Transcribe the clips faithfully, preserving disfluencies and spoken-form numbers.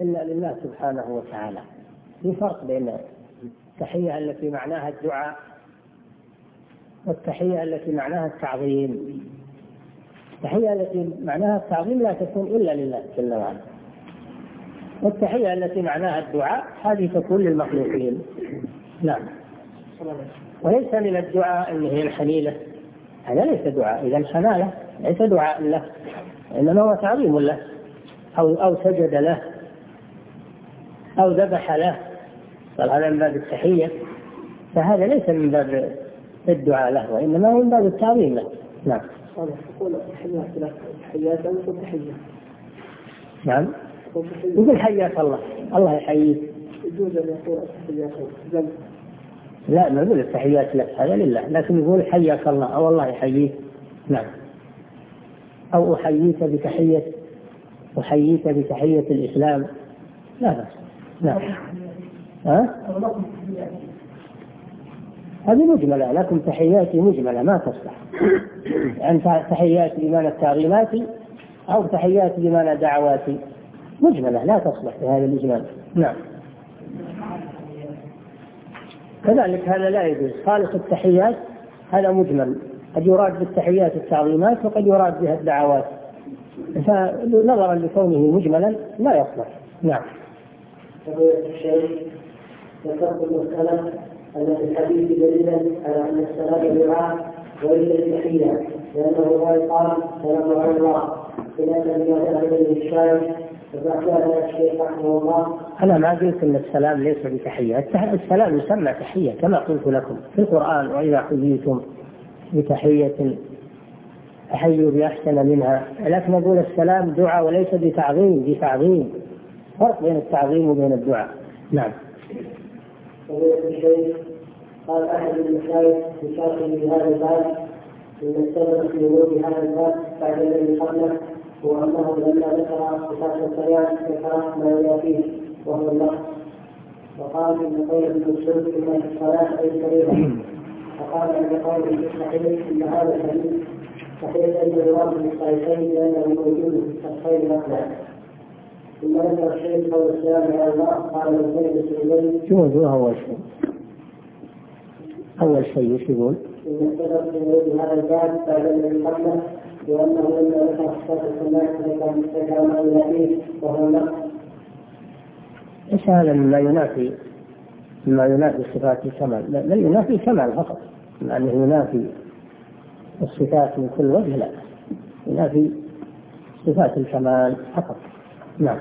إلا لله سبحانه وتعالى. في فرق بين التحية التي معناها الدعاء والتحية التي معناها التعظيم. التحية التي معناها التعظيم لا تكون إلا لله جل وعلا، والتحية التي معناها الدعاء هذه تكون للمخلوقين. نعم. وليس من الدعاء أنه ينحني له، هذا ليس دعاء، إذا انحنى له ليس دعاء له، إنما هو تعظيم له، أو أو سجد له أو ذبح له، فهذا من باب التحية، فهذا ليس من باب الدعاء له، وإنما هو من باب التعظيم له. نعم. يقول تحيات أو تحية. نعم. يقول حياك الله، الله يحييك. يجوز أن يقول تحيات ذنب. لا، ما يقول التحيات لك، هذا لله، لكن يقول حياك الله أو الله يحييك. نعم. أو أحييك بتحية أحييك بتحية الإسلام، لا بأس. نعم. ها؟ هذه مجملة، لكم تحياتي مجملة ما تصلح. أنت تحياتي بمعنى التعظيماتي أو تحياتي بمعنى دعواتي، مجملة لا تصلح في هذا الإجمال. نعم. كذلك هذا لا يجوز، خالص التحيات هذا مجمل، قد يراد بالتحيات التعظيمات وقد يراد بها الدعوات، فنظرا لكونه مجملا لا يصلح. نعم. الشيخ ذكرت المسألة أن في الحديث دليلا على أن السلام دعاء وليس تحية، لأنه لا يقال سلام على الله خلافا لما ذهب إليه الشاعر. فذكر الشيخ رحمه الله: أنا ما قلت أن السلام ليس بتحية، السلام يسمى تحية كما قلت لكم في القرآن: وإذا حييتم بتحية فحيوا بأحسن منها. لكن نقول السلام دعاء وليس بتعظيم، بتعظيم، فرق بين التعظيم وبين الدعاء. نعم. الشيخ قال أحد المشايخ في شرحه لهذا الباب إن السبب في ورود هذا الباب بعد الذي قبله هو أنه لما ذكر صفات الصلاة ذكر ما يأتيه وهو اللفظ، وقال إن قول المسلم إن الصلاة أي فريضة، وقال أن قول المستحيل إن هذا الحديث صحيح أن يراد بالصحيحين لأنه موجود في الصحيحين مثلا. ثم ذكر الشيخ قول السلام على الله قال الزيد السلمي. شو هو أول شيء؟ أول شيء وش يقول؟ إن السبب في ورود هذا الباب بعد الذي قبله وأنه لما ذكر صفات الناس ذكر ما يأتيه وهو اللفظ. إيش هذا مما ينافي مما ينافي صفات الكمال؟ لا ينافي الكمال فقط، لأنه ينافي الصفات من كل وجه، لا ينافي صفات الكمال فقط. نعم.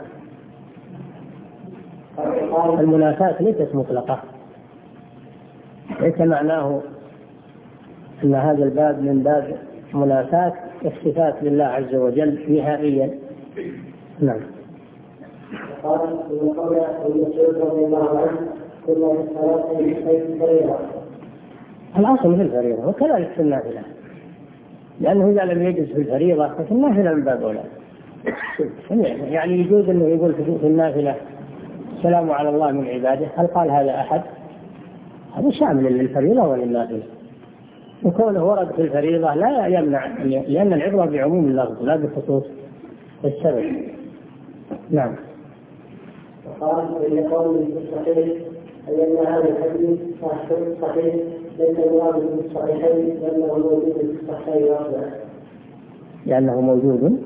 المنافاة ليست مطلقة، ليس معناه أن هذا الباب من باب منافاة الصفات لله عز وجل نهائيا. نعم. قال إن قول المسعود رضي الله عنه كنا في الصلاة في الفريضة. الأصل في الفريضة وكذلك في النافلة، لأنه إذا لم يجوز في الفريضة ففي النافلة من باب أولى. يعني يجوز أنه يقول في النافلة السلام على الله من عباده، هل قال هذا أحد؟ هذا شامل للفريضة وللنافلة، وكونه ورد في الفريضة لا يمنع، لأن العبرة بعموم اللفظ لا بخصوص السبب. نعم. وقال إن قوله الصحيح أي أن هذا الحديث صحيح ليس المراد بالصحيحين لأنه موجود في الصحيحين وحده. لأنه موجود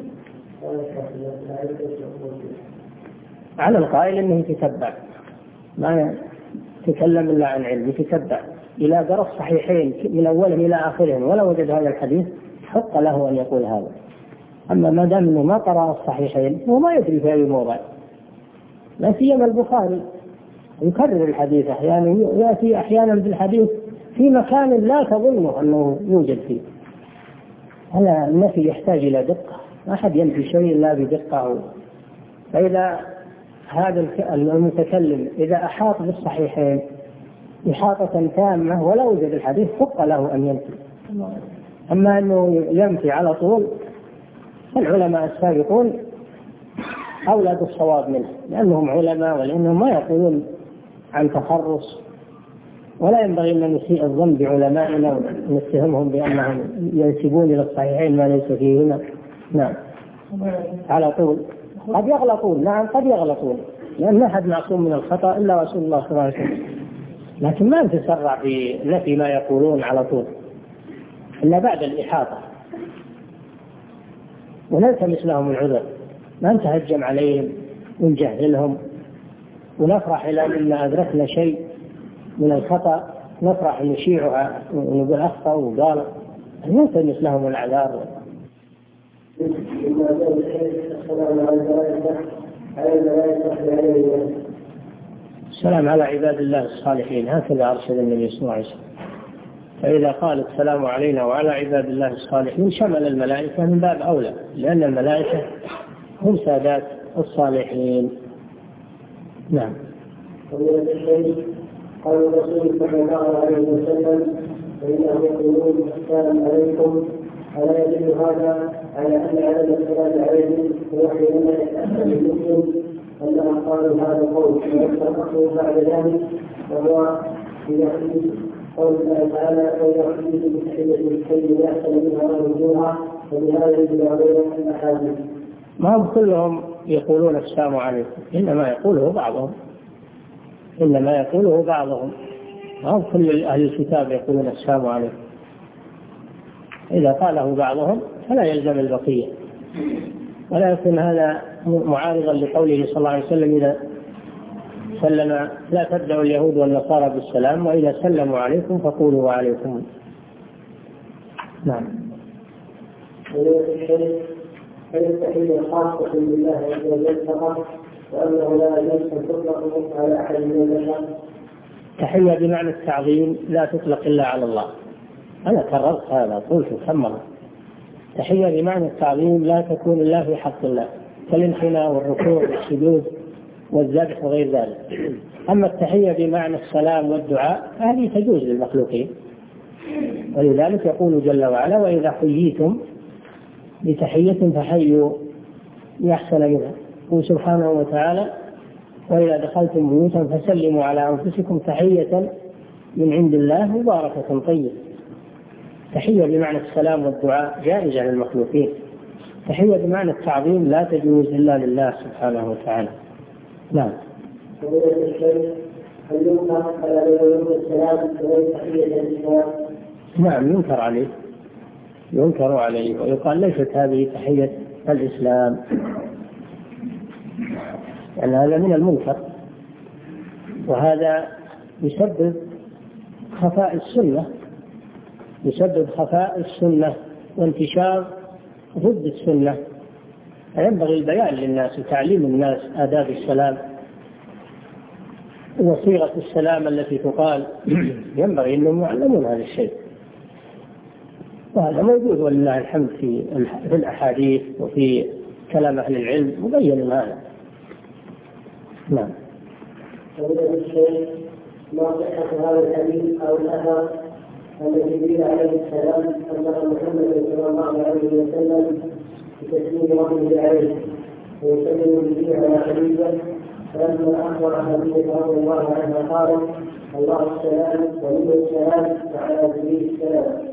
على القائل أنه يتتبع، ما يتكلم إلا عن علم، يتتبع إلى درس صحيحين من أولهم إلى آخرهم ولا وجد هذا الحديث حق له أن يقول هذا. أما ما دام أنه ما قرأ الصحيحين هو ما يدري في أي موضع، لا سيما البخاري يكرر الحديث أحيانا، يأتي أحيانا بالحديث في مكان لا تظنه أنه يوجد فيه. هذا النفي يحتاج إلى دقة، ما أحد ينفي شيء إلا بدقة. فإذا هذا المتكلم إذا أحاط بالصحيحين إحاطة تامة ولا وجد الحديث حق له أن ينفي. أما أنه ينفي على طول فالعلماء السابقون أولى بالصواب منه، لأنهم علماء ولأنهم ما يقولون عن تخرص، ولا ينبغي أن نسيء الظن بعلمائنا ونتهمهم بأنهم ينسبون إلى الصحيحين ما ليس فيهما. نعم. على طول قد يغلطون، نعم قد يغلطون، لأن لا أحد معصوم من الخطأ إلا رسول الله صلى الله عليه وسلم، لكن ما نتسرع في نفي ما يقولون على طول إلا بعد الإحاطة، ونلتمس لهم العذر، ما نتهجم عليهم ونجهلهم ونفرح إلى أن أدركنا شيء من الخطأ نفرح نشيعها ونقول أخطأ وقال، نلتمس لهم الأعذار. السلام على عباد الله الصالحين، هكذا أرشد النبي صلى الله عليه وسلم. فإذا قال السلام علينا وعلى عباد الله الصالحين شمل الملائكة من باب أولى، لأن الملائكة هم سادات الصالحين. نعم. قال الرسول صلى الله عليه وسلم فإنهم يقولون السلام عليكم، ألا يدل هذا على أن عدم السلام عليهم ويحيي لنا يتأثر بالمسلم أنهم قالوا هذا القول ويستحقوا بعد ذلك، وهو في قول الله تعالى وإذا حدث بتحية الكلب يحسن منها وجوها، وبهذا يجب عليهم الأحاديث. ما هم كلهم يقولون السلام عليكم، إنما يقوله بعضهم إنما يقوله بعضهم ما هم كل أهل الكتاب يقولون السلام عليكم. إذا قاله بعضهم فلا يلزم البقية، ولا يكون هذا معارضا لقوله صلى الله عليه وسلم إذا سلم لا تبدأ اليهود والنصارى بالسلام وإذا سلموا عليكم فقولوا وعليكم. نعم. فالتحية خاصة بالله عز وجل فقط، وأنه لا يجوز أن تطلق على أحد من البشر. تحية بمعنى التعظيم لا تطلق إلا على الله، أنا كررت هذا قلت كمرة. تحية بمعنى التعظيم لا تكون إلا في حق الله كالانحناء والركوع والسجود والذبح وغير ذلك. أما التحية بمعنى السلام والدعاء هذه تجوز للمخلوقين، ولذلك يقول جل وعلا وإذا حييتم بتحية فحيوا بأحسن منها، سبحانه وتعالى وإذا دخلتم بيوتا فسلموا على أنفسكم تحية من عند الله مباركة طيبة. تحية بمعنى السلام والدعاء جائزة للمخلوقين، تحية بمعنى التعظيم لا تجوز إلا لله سبحانه وتعالى. نعم. نعم ينكر عليه ينكر عليه ويقال ليست هذه تحية الإسلام، لأن هذا من المنكر، وهذا يسبب خفاء السنة يسبب خفاء السنة وانتشار ضد السنة. فينبغي البيان للناس وتعليم الناس آداب السلام وصيغة السلام التي تقال، ينبغي أنهم يعلمون هذا الشيء، وهذا موجود ولله الحمد في الأحاديث وفي كلام أهل العلم مبين هذا. نعم. ما صحة هذا الحديث أو الأثر أن جبريل عليه السلام أمر محمد صلى الله عليه وسلم بتسليم ربه عليه ويسلم به على خليفة، فلما أخبر خليفة رضي الله عنها قال الله السلام ومنه السلام وعلى جبريل السلام.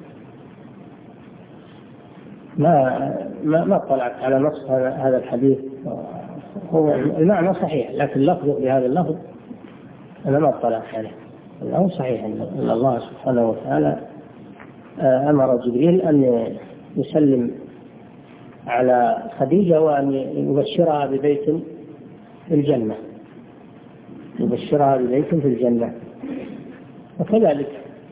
ما ما ما طلعت على نص هذا الحديث، هو المعنى صحيح لكن لفظه بهذا اللفظ أنا ما اطلعت عليه. الأمر صحيح أن الله سبحانه وتعالى أمر جبريل أن يسلم على خديجة وأن يبشرها ببيت في الجنة يبشرها ببيت في الجنة. وكذلك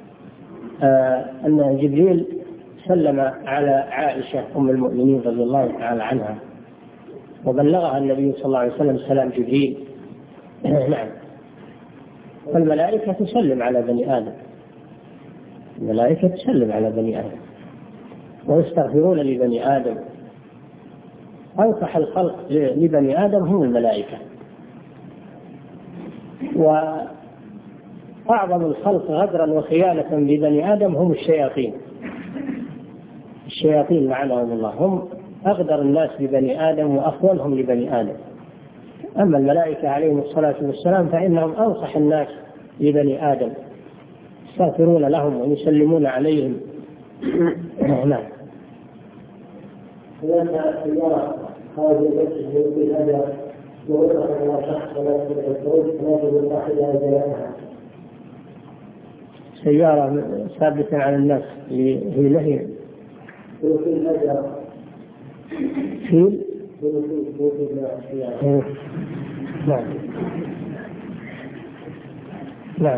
أن جبريل سلم على عائشة أم المؤمنين رضي الله تعالى عنها وبلغها النبي صلى الله عليه وسلم سلام جبريل. نعم. فالملائكة تسلم على بني آدم الملائكة تسلم على بني آدم ويستغفرون لبني آدم. أنصح الخلق لبني آدم هم الملائكة، وأعظم الخلق غدرا وخيانة ببني آدم هم الشياطين الشياطين لعنهم الله، هم أغدر الناس ببني آدم وأخونهم لبني آدم. أما الملائكة عليهم الصلاة والسلام فإنهم أنصح الناس لبني آدم، يستغفرون لهم ويسلمون عليهم. نعم. هناك سيارة خارج المسجد في الأدب ووقف على شخص ولا يستطيع الخروج فيجب الداخل إلى زيارتها. سيارة ثابتة على الناس هي لهي وفي أجر فيل وفي نعم نعم.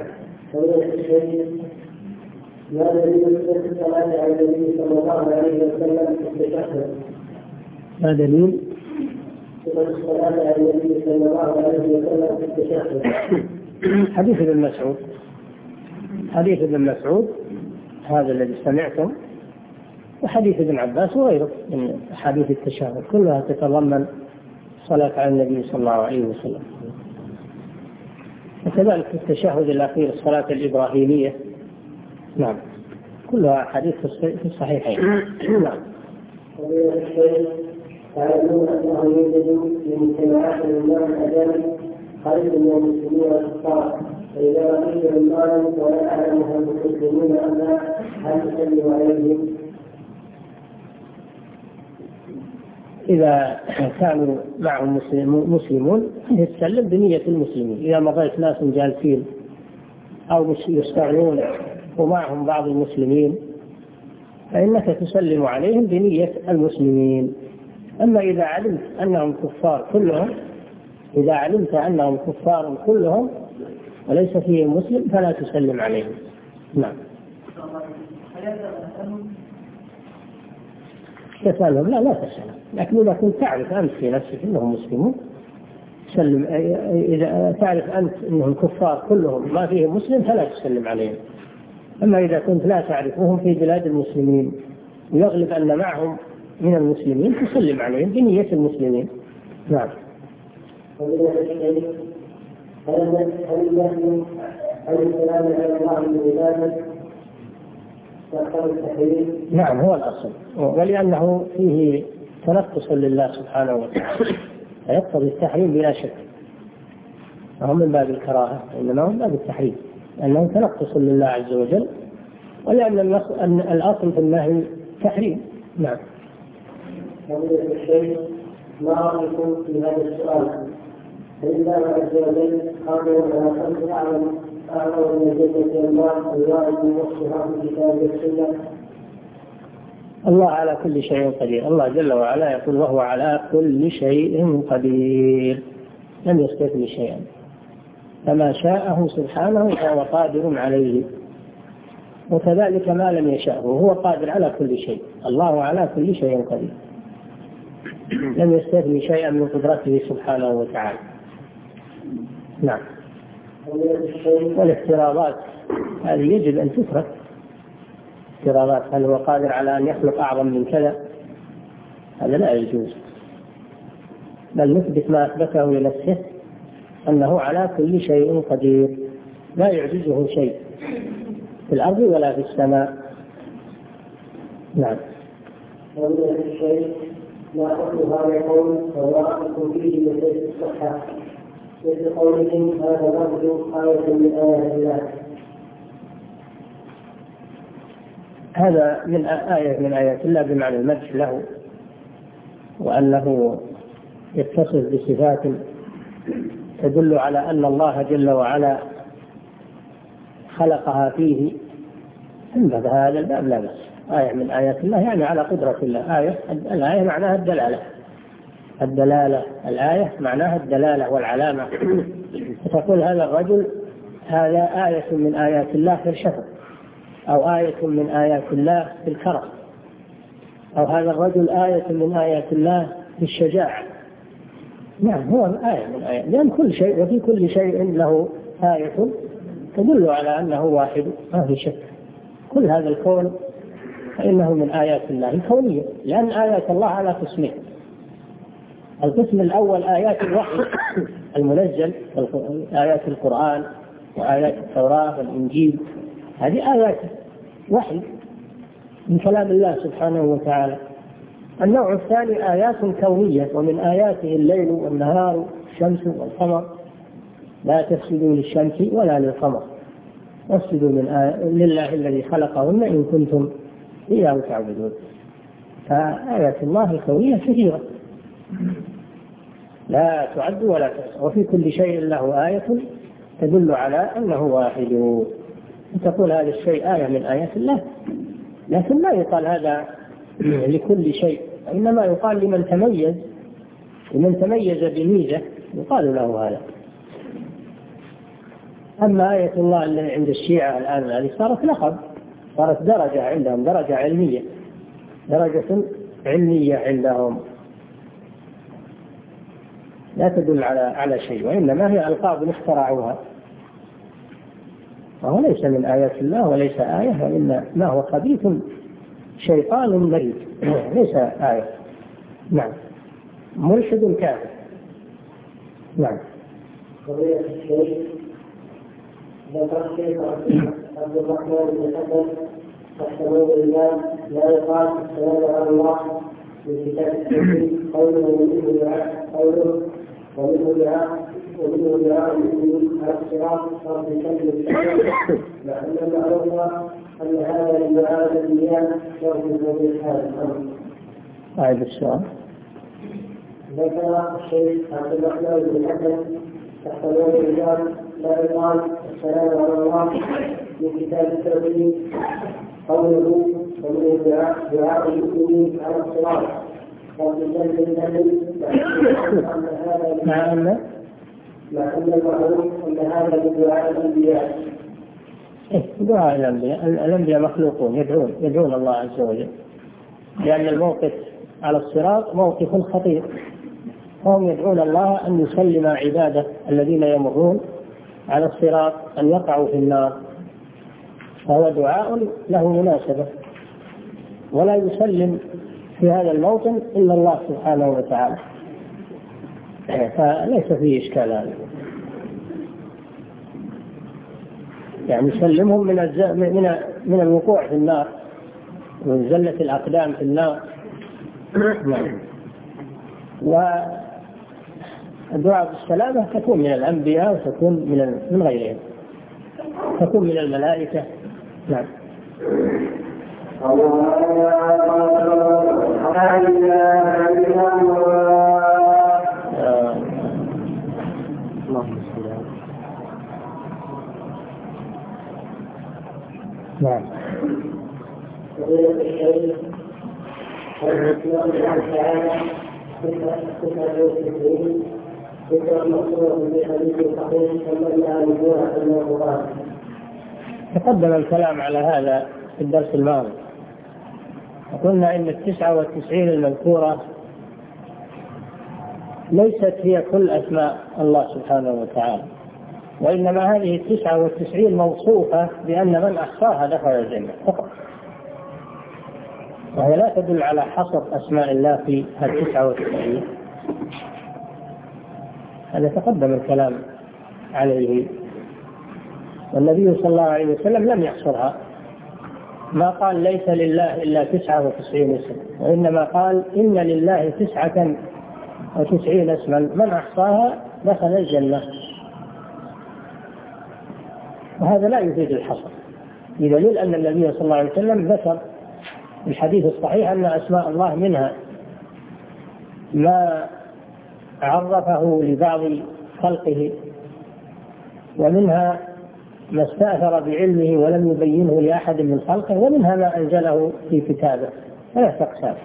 ما دليل صفة الصلاة على النبي صلى الله عليه وسلم في التشهد؟ ما دليل صفة الصلاة على النبي صلى الله عليه وسلم في التشهد؟ حديث ابن مسعود حديث ابن مسعود هذا الذي سمعتم، وحديث ابن عباس وغيره من حديث التشهد كلها تتضمن الصلاة على النبي صلى الله عليه وسلم. وكذلك في التشهد الأخير الصلاة الإبراهيمية نعم كلها حديث في الصحيحين. نعم. تعلمون أنه يوجد من مجتمعات الإمام الأجانب خارج من المسلمين والكفار، فإذا لقيت إماما ولا أعلمها المسلمين أم لا هل تسلم عليهم؟ إذا كانوا معهم مسلمون يتسلم بنية المسلمين. إذا مريت ناس جالسين أو يستغنون ومعهم بعض المسلمين فإنك تسلم عليهم بنية المسلمين. أما إذا علمت أنهم كفار كلهم إذا علمت أنهم كفار كلهم وليس فيهم مسلم فلا تسلم عليهم. نعم. تسألهم لا لا تسألهم، لكن إذا كنت تعرف أنت في نفسك أنهم مسلمون سلم. إذا تعرف أنت أنهم كفار كلهم ما فيهم مسلم فلا تسلم عليهم. أما إذا كنت لا تعرفهم في بلاد المسلمين ويغلب أن معهم من المسلمين تسلم عليهم بنية المسلمين. نعم. نعم هو الأصل، ولأنه فيه تنقص لله سبحانه وتعالى فيقتضي التحريم بلا شك، وهم من باب الكراهة إنما هم من باب التحريم لأنه تنقص لله عز وجل، ولأن الأصل في النهي تحريم. نعم. ما رأيكم في هذا السؤال؟ فلله عز وجل قادر على خلق أعظم أعظم من الجنة والنار الوارد من وصفها في كتاب السنة. الله على كل شيء قدير. الله جل وعلا يقول وهو على كل شيء قدير لم يستثني شيئا، فما شاءه سبحانه فهو قادر عليه، وكذلك ما لم يشاءه وهو قادر على كل شيء. الله على كل شيء قدير لم يستثني شيئا من قدرته سبحانه وتعالى. نعم. والافتراضات هذه يجب أن تترك. افتراضات هل هو قادر على أن يخلق أعظم من كذا هذا لا يجوز، بل نثبت ما أثبته لنفسه أنه على كل شيء قدير لا يعجزه شيء في الأرض ولا في السماء. نعم. لا أقول هذا القول وواقف فيه بسيط الصحة مثل قولهم هذا لفظ آية من آيات الله. هذا من آية من آيات الله بمعنى المدح له، وأنه يتصف بصفات تدل على أن الله جل وعلا خلقها فيه. انبه هذا الباب لا بأس. آية من آيات الله يعني على قدرة الله. آية الآية معناها الدلالة الدلالة الآية معناها الدلالة والعلامة. فتقول هذا الرجل هذا آية من آيات الله في الشفق، أو آية من آيات الله في الكرم، أو هذا الرجل آية من آيات الله في الشجاعة. نعم هو آية من آيات، لأن كل شيء وفي كل شيء له آية تدل على أنه واحد ما في شك. كل هذا الكون فإنه من آيات الله الكونية، لأن آيات الله على قسمين. القسم الأول آيات الوحي المنزل، آيات القرآن وآيات التوراة والإنجيل، هذه آيات وحي من كلام الله سبحانه وتعالى. النوع الثاني آيات كونية، ومن آياته الليل والنهار الشمس والقمر لا تسجدوا للشمس ولا للقمر واسجدوا لله الذي خلقهن إن كنتم إياه تعبدون. فآيات الله الكونية كثيرة. لا تعد ولا تحصى، وفي كل شيء له آية تدل على أنه واحد. تقول هذا الشيء آية من آيات الله، لكن لا يقال هذا لكل شيء، إنما يقال لمن تميز، ومن تميز بميزة يقال له هذا. أما آية الله اللي عند الشيعة الآن هذه صارت لقب، صارت درجة عندهم، درجة علمية، درجة علمية عندهم، لا تدل على على شيء، وإنما هي ألقاب اخترعوها، وهو ليس من آيات الله وليس آية، وإنما هو خبيث شيطان مريد، ليس آية. نعم. ملحد كافر. نعم. قضية الشيخ ذكر الشيخ عبد الرحمن بن حسن تحت نور الله لا يقال السلام على الله من كتاب التوحيد قوله ومنه دعاء قوله ومنه دعاء ومنه دعاء المؤمنين على الصراط رب كلمة السلام، مع أن المعروف أن هذا الدعاء الأنبياء يرجو في هذا الأمر. أعيد السؤال. ذكر الشيخ عبد الرحمن بن حسن تحت نور الله لا يقال السلام على الله من كتاب التوحيد قوله ومنه دعاء دعاء المؤمنين على الصراط رب كلمة السلام، مع أن مع أن المعروف أن هذا من دعاء الأنبياء. دعاء الأنبياء، الأنبياء مخلوقون يدعون يدعون الله عز وجل، لأن الموقف على الصراط موقف خطير، هم يدعون الله أن يسلم عباده الذين يمرون على الصراط أن يقعوا في النار، فهو دعاء له مناسبة، ولا يسلم في هذا الموطن إلا الله سبحانه وتعالى، فليس فيه إشكال هذا، يعني يسلمهم من من من الوقوع في النار ومن زلة الأقدام في النار. والدعاء بالسلامة تكون من الأنبياء وتكون من من غيرهم، تكون من الملائكة. نعم. نعم. تقدم الكلام على هذا في الدرس الماضي، وقلنا إن التسعة والتسعين المذكورة ليست هي كل أسماء الله سبحانه وتعالى، وإنما هذه التسعة والتسعين موصوفة بأن من أحصاها دخل الجنة فقط، وهي لا تدل على حصر أسماء الله في التسعة والتسعين. هذا تقدم الكلام عليه، والنبي صلى الله عليه وسلم لم يحصرها، ما قال ليس لله إلا تسعة وتسعين اسم، وإنما قال إن لله تسعة وتسعين اسما من أحصاها دخل الجنة، وهذا لا يفيد الحصر، بدليل أن النبي صلى الله عليه وسلم ذكر في الحديث الصحيح أن أسماء الله منها ما عرفه لبعض خلقه، ومنها ما استأثر بعلمه ولم يبينه لأحد من خلقه، ومنها ما أنزله في كتابه، ثلاث أقسام.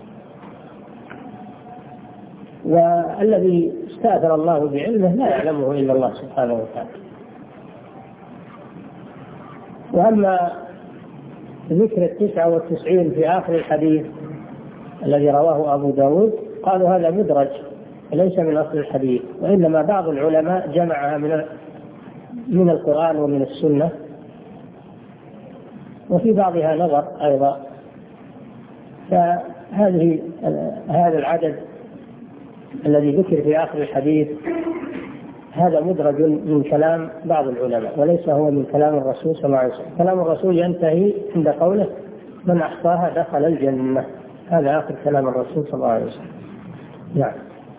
والذي استأثر الله بعلمه لا يعلمه إلا الله سبحانه وتعالى. وأما ذكر التسعة والتسعين في آخر الحديث الذي رواه أبو داود قالوا هذا مدرج ليس من أصل الحديث، وإنما بعض العلماء جمعها من من القرآن ومن السنة، وفي بعضها نظر أيضا، فهذه هذا العدد الذي ذكر في آخر الحديث هذا مدرج من كلام بعض العلماء، وليس هو من كلام الرسول صلى الله عليه وسلم. كلام الرسول ينتهي عند قوله من أحصاها دخل الجنة، هذا آخر كلام الرسول صلى الله عليه وسلم. نعم.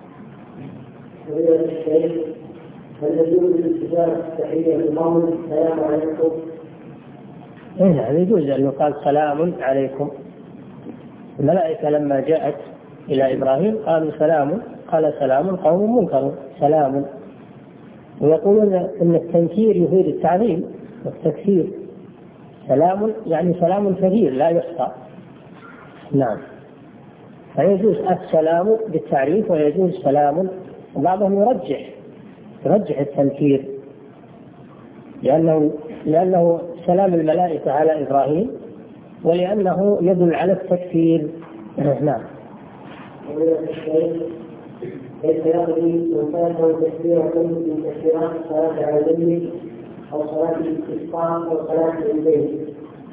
هل يجوز الاستجابة تحية القوم السلام عليكم؟ نعم يجوز أن يقال سلام عليكم. الملائكة لما جاءت إلى إبراهيم قالوا سلام قال سلام قوم منكرون سلام. ويقولون أن التنكير يفيد التعظيم والتكثير، سلام يعني سلام كثير لا يحصى. نعم، فيجوز السلام بالتعريف ويجوز سلام. وبعضهم يرجح يرجح التنكير لأنه لأنه سلام الملائكة على إبراهيم، ولأنه يدل على التكفير. نعم. ليس يقضي من فاته تكبيرة من تكبيرات صلاة على النبي أو صلاة الاستسقاء أو صلاة الليل.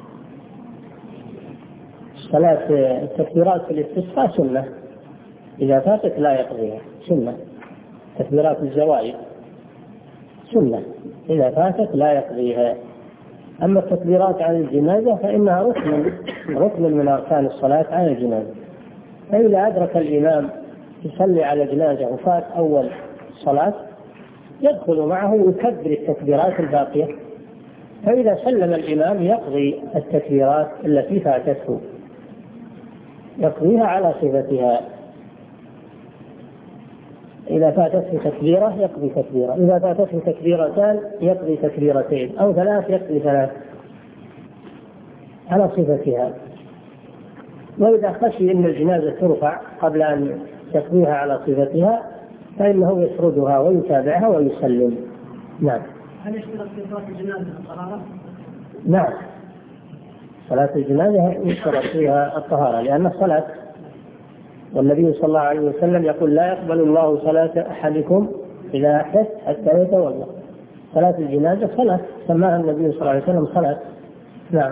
صلاة التكبيرات في الاستسقاء سنة، إذا فاتت لا يقضيها، سنة. تكبيرات الزوائد سنة، إذا فاتت لا يقضيها. أما التكبيرات عن الجنازة فإنها ركن ركن من أركان الصلاة على الجنازة. فإذا أدرك الإمام يصلي على جنازة وفات أول صلاة يدخل معه ويكبر التكبيرات الباقية، فإذا سلم الإمام يقضي التكبيرات التي فاتته، يقضيها على صفتها. إذا فاتته تكبيرة يقضي تكبيرة، إذا فاتته تكبيرتان يقضي تكبيرتين، أو ثلاث يقضي ثلاث على صفتها. وإذا خشي أن الجنازة ترفع قبل أن يقضيها على صفتها فإنه يسردها ويتابعها ويسلم. نعم. هل يشترط في صلاة الجنازة الطهارة؟ نعم، صلاة الجنازة يشترط فيها الطهارة لأنها صلاة، والنبي صلى الله عليه وسلم يقول لا يقبل الله صلاة أحدكم إذا أحدث حتى يتوضأ. صلاة الجنازة صلاة سماها النبي صلى الله عليه وسلم صلاة. نعم.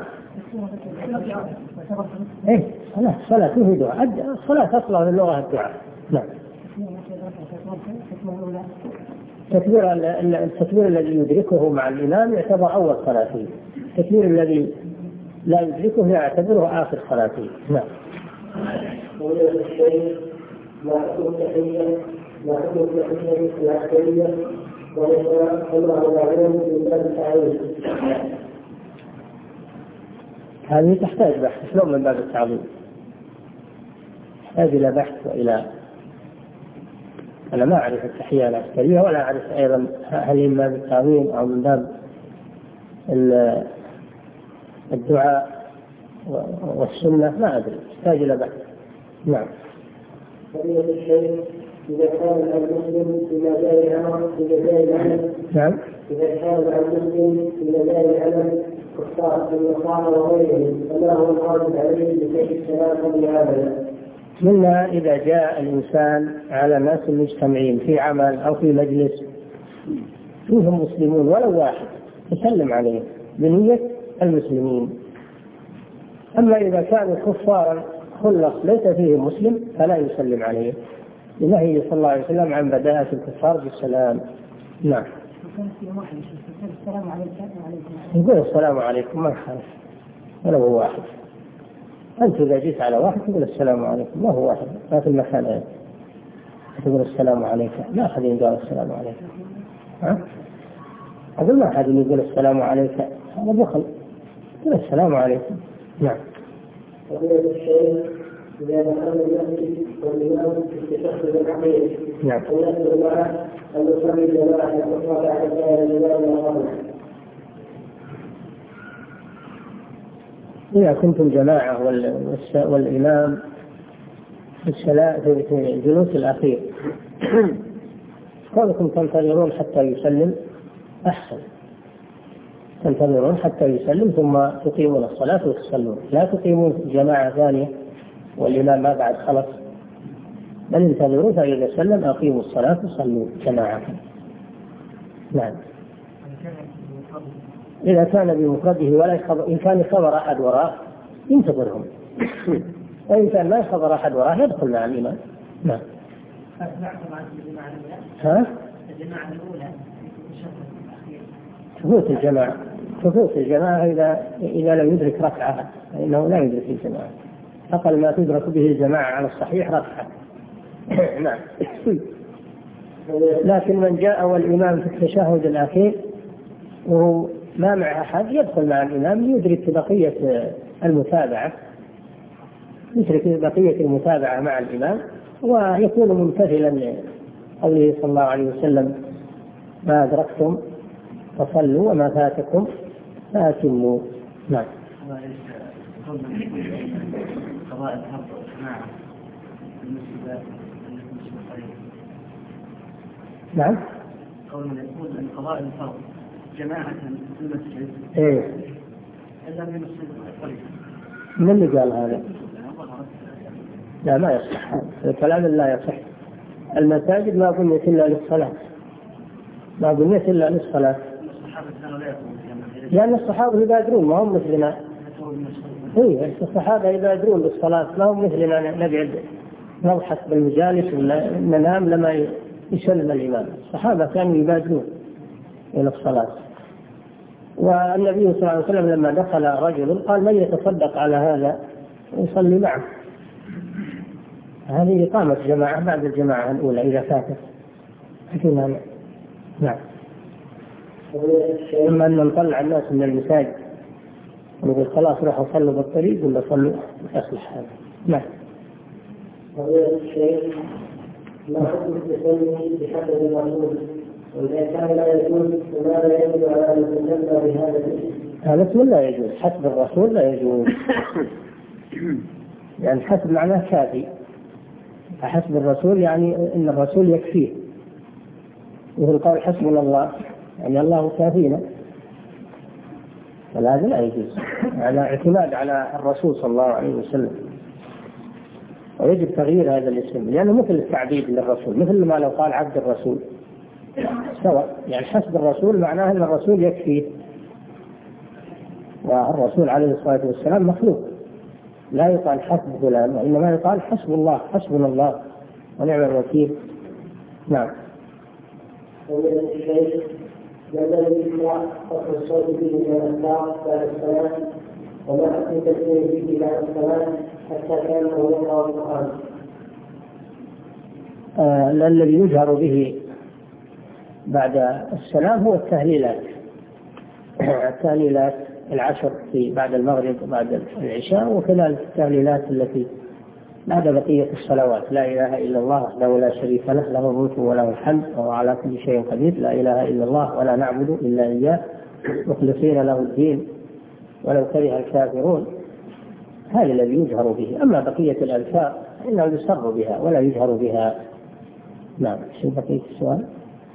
إيه صلاة صلاة فيه دعاء، الصلاة أصلا اللغة الدعاء. نعم. التكبير التكبير الذي يدركه مع الإمام يعتبر أول صلاته، التكبير الذي لا يدركه يعتبره آخر صلاته. نعم. ومن الشيء ما حكم التحية ما حكم التحية العسكرية وليس أمره معلوم من باب التعويض. هذه تحتاج بحث، شلون من باب التعظيم؟ تحتاج إلى بحث وإلى، أنا ما أعرف التحية العسكرية ولا أعرف أيضا هل من باب التعظيم أو من باب الدعاء والسنة، ما أدري، تحتاج إلى بحث. نعم. فضيلة الشيخ إذا كان المسلم في مجال العمل في مجال العمل نعم. إذا كان المسلم في مجال العمل كفار في النصارى وغيرهم فما هو الواجب عليه لكي السلام قبل عمله؟ منها إذا جاء الإنسان على ناس مجتمعين في عمل أو في مجلس فيهم مسلمون ولو واحد يسلم عليه بنية المسلمين. أما إذا كانوا كفارا خلص ليس فيهم مسلم فلا يسلم عليه، لنهي صلى الله عليه وسلم عن بداءة الكفار بالسلام. نعم. يقول السلام عليكم ما يخالف ولو هو واحد. أنت إذا جيت على واحد تقول السلام عليكم، ما هو واحد ما في المكان هذا تقول السلام عليكم، ما أحد يقول السلام عليكم. ها؟ أقول ما أحد يقول السلام عليكم، هذا بخل، يقول السلام عليكم. نعم. فضيلة الشيخ إذا دخل المسجد والإمام في التشهد الأخير نعم. ويسأل معه أن يصلي جماعة الأخرى بعد ذلك الإمام الأول. إذا كنتم جماعة والإمام في الصلاة في الجلوس الأخير كونكم تنتظرون حتى يسلم أحسن، تنتظرون حتى يسلم ثم تقيمون الصلاة وتصلون، لا تقيمون جماعة ثانية والإمام ما بعد خلص، بل انتظروا فإذا سلم أقيموا الصلاة وصلوا جماعة. نعم. إذا كان بمفرده ولا يخبر، إن كان يخبر أحد وراء ينتظرهم، وإن كان ما يخبر أحد وراء يدخل مع الإمام. نعم. ها؟ الجماعة الأولى تفوت الجماعة تفوت الجماعة إذا إذا لم يدرك ركعة فإنه لا يدرك الجماعة، أقل ما تدرك به الجماعة على الصحيح ركعة. نعم. لكن من جاء والإمام في التشهد الأخير وهو ما مع أحد يدخل مع الإمام ليدرك بقية المتابعة، يدرك بقية المتابعة مع الإمام ويكون ممتثلا لقوله صلى الله عليه وسلم: ما أدركتم فصلوا وما فاتكم فأتموا. نعم. قضاء الفرض والجماعة نعم. قول من يقول أن قضاء الفرض جماعة في المسجد إيه. إلا من المسجد الطريق. من اللي قال هذا؟ لا، ما يصح هذا الكلام، لا يصح. المساجد ما بنيت إلا للصلاة، ما بنيت إلا للصلاة، لأن الصحابة يبادرون ما هم مثلنا. إيه، الصحابة يبادرون بالصلاة ما هم مثلنا نقعد نضحك بالمجالس وننام لما يسلم الإمام. الصحابة كانوا يبادرون إلى الصلاة. والنبي صلى الله عليه وسلم لما دخل رجل قال: من يتصدق على هذا ويصلي معه؟ هذه إقامة جماعة بعد الجماعة الأولى إذا فاتت. حكينا. نعم. إما أن نطلع الناس من المساجد ونقول خلاص روحوا صلوا بالطريق ولا صلوا، يصلح هذا. نعم. فضيلة الشيخ، ما حكم التسمي بحسب الرسول؟ وإذا كان لا يجوز فماذا يجب على أن يتسمى بهذا الاسم؟ هذا اسم لا يجوز، حسب الرسول لا يجوز. يعني حسب معناه كافي، حسب الرسول يعني إن الرسول يكفيه، وهو قال حسبنا الله يعني الله كافينا، فهذا لا يجوز على اعتماد على الرسول صلى الله عليه وسلم. ويجب تغيير هذا الاسم لأنه مثل التعبيد للرسول، مثل ما لو قال عبد الرسول سواء. يعني حسب الرسول معناه أن الرسول يكفيه، والرسول عليه الصلاة والسلام مخلوق، لا يقال حسب فلان وإنما يقال حسب الله، حسبنا الله ونعم الوكيل. نعم. ما الذي يشرع قصر الصوت به من الأذكار بعد الصلاة، وما حكم تسمية به بعد الصلاة حتى كان هو يقرأ القرآن؟ آه الذي يجهر به بعد السلام هو التهليلات، التهليلات العشر في بعد المغرب وبعد العشاء، وكذلك التهليلات التي بعد بقية الصلوات: لا إله إلا الله وحده لا شريك له، له الملك وله الحمد وهو على كل شيء قدير، لا إله إلا الله ولا نعبد إلا إياه مخلصين له الدين ولو كره الكافرون. هذا الذي يجهر به. أما بقية الأذكار إنه يسر بها ولا يجهر بها. نعم. شو بقية السؤال؟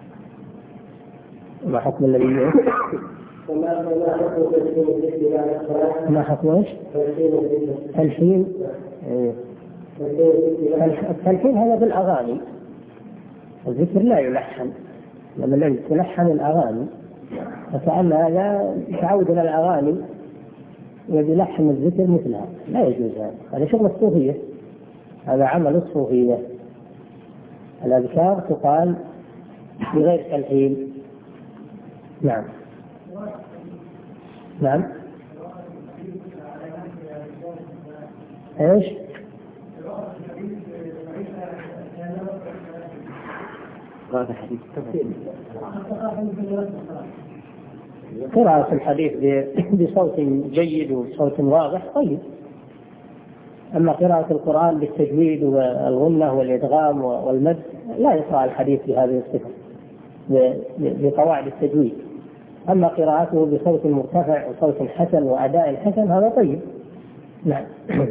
ما حكم الذي يجهر؟ ما حكم ايش؟ الحين. التلحين هذا بالأغاني، الذكر لا يلحن، لما الذي تلحن الأغاني فكأن هذا تعود على الأغاني ويلحن الذكر مثلها، لا يجوز هذا. هذا شغل الصوفية، هذا عمل الصوفية. الأذكار تقال بغير تلحين. نعم. نعم. ايش؟ قراءة الحديث بصوت جيد وصوت واضح طيب. أما قراءة القرآن بالتجويد والغنة والإدغام والمد لا يقرأ الحديث بهذه الصفة بقواعد التجويد. أما قراءته بصوت مرتفع وصوت حسن وأداء حسن هذا طيب. نعم.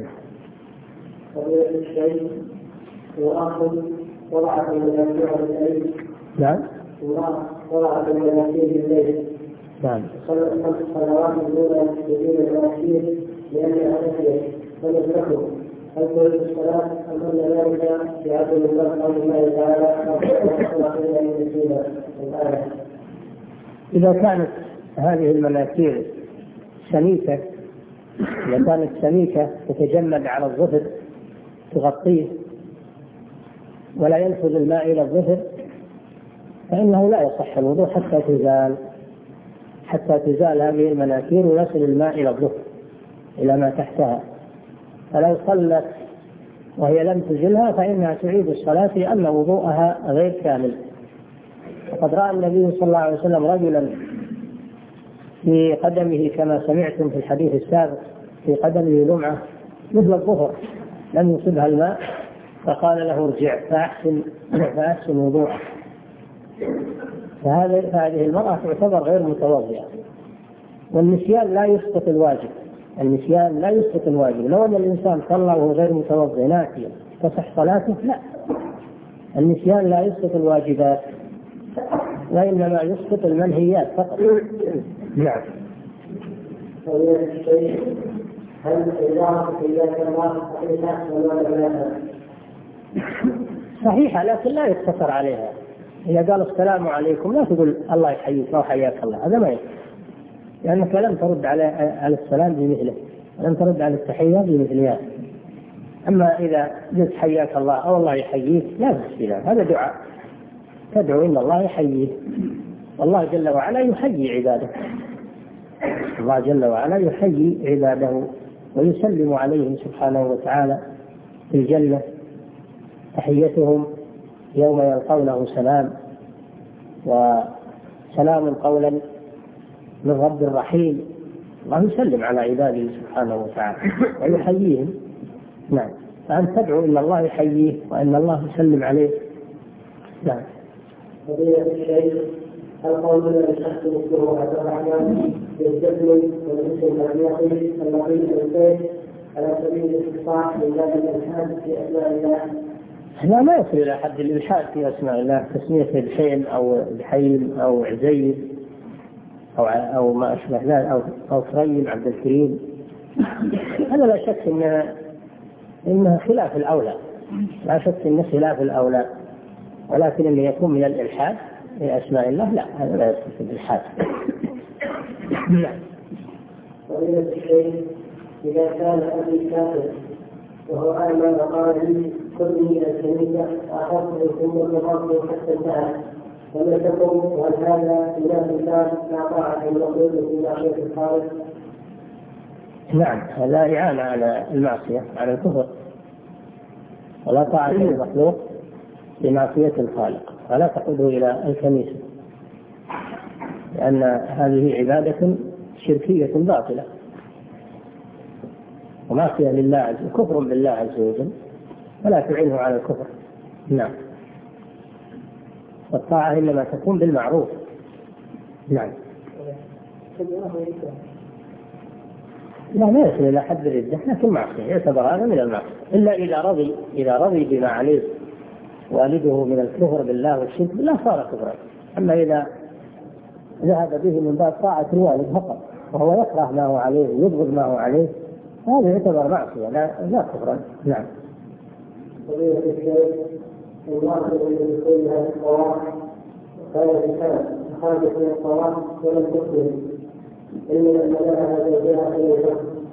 وضعت المناكير بالليل. نعم. وضعت المناكير بالليل. نعم. خمس صلوات دون بدون المناكير لأنها نسيت فنزلته. هل تريد الصلاة أم أن ذلك بعدم الله قول الله تعالى إذا كانت هذه المناكير سميكة، إذا كانت سميكة تتجمد على الظفر تغطيه ولا ينفذ الماء إلى الظفر فإنه لا يصح الوضوء حتى تزال حتى تزال هذه المناكير ويصل الماء إلى الظفر إلى ما تحتها. فلو صلت وهي لم تزلها فإنها تعيد الصلاة لأن وضوءها غير كامل. وقد رأى النبي صلى الله عليه وسلم رجلا في قدمه كما سمعتم في الحديث السابق في قدمه لمعة مثل الظفر لم يصبها الماء فقال له ارجع فأحسن فأحسن وضوءك. فهذه المرأة تعتبر غير متوضئة. والنسيان لا يسقط الواجب، النسيان لا يسقط الواجب. لو أن الإنسان صلى وهو غير متوضئ ناسيا تصح صلاته؟ لا، النسيان لا يسقط الواجبات وإنما يسقط المنهيات فقط. نعم. هل الإجارة في ذات الله صحيحة ولا لا؟ صحيحة، لكن لا يقتصر عليها. إذا قال السلام عليكم لا تقول الله يحييك أو حياك الله، هذا ما يصح، لأنك لم ترد على على السلام بمثله، لم ترد على التحية بمثلها. أما إذا قلت حياك الله أو الله يحييك لا تفصيل، هذا دعاء تدعو إن الله يحييه، والله جل وعلا يحيي عباده، الله جل وعلا يحيي عباده ويسلم عليهم سبحانه وتعالى في الجنة، تحيتهم يوم يلقونه سلام، وسلام قولا من رب رحيم. الله يسلم على عباده سبحانه وتعالى ويحييهم. نعم، فأنت تدعو إن الله يحييه وأن الله يسلم عليه. نعم. فضيلة الشيخ، القول الذي شخص مثله عبد الرحمن يستثني ويسلم اليقين اللطيف البيت على سبيل الاستقطاع من باب الإلحاد في أسماء الله؟ لا، ما يصل إلى حد الإلحاد في أسماء الله، تسمية الحين أو الحين أو عزيز أو أو ما أشبه ذلك أو أو كريم عبد الكريم، هذا لا شك إنها إنها خلاف الأولى، لا شك إنه خلاف الأولى، ولكن إنه يكون من الإلحاد في أسماء الله لا، هذا لا يصل في الإلحاد. فضيلة الشيخ، إذا كان أبي كافر وهو أعمى وقال لي خذني إلى الكنيسة أخذت ثم الرب حتى انتهى، فما تكون؟ وهل هذا خلاف الله لا طاعة المخلوق في معصية الخالق؟ نعم، هذا إعانة على المعصية، على الكفر، ولا طاعة المخلوق في معصية الخالق، ولا تقوده إلى الكنيسة، لأن هذه عبادة شركية باطلة ومعصية لله عز وجل، كفر بالله عز وجل، ولا تعينه على الكفر. نعم، والطاعة إنما تكون بالمعروف. نعم. لا، ما يصل إلى حد الردة، لكن معصية يعتبر هذا من المعصية، إلا إذا رضي إذا رضي بما عليه والده من الكفر بالله والشرك بالله صار كفرا. أما إذا ذهب به من باب طاعة الوالد فقط وهو يكره ما هو عليه ويبغض ما هو عليه، هذا يعتبر معصية لا لا كفرا. نعم. فضيلة الشيخ، المرأة التي يقول هذا الطواف كان بسبب خارج من الطواف ولم تسلم إلا أن لها زوجها في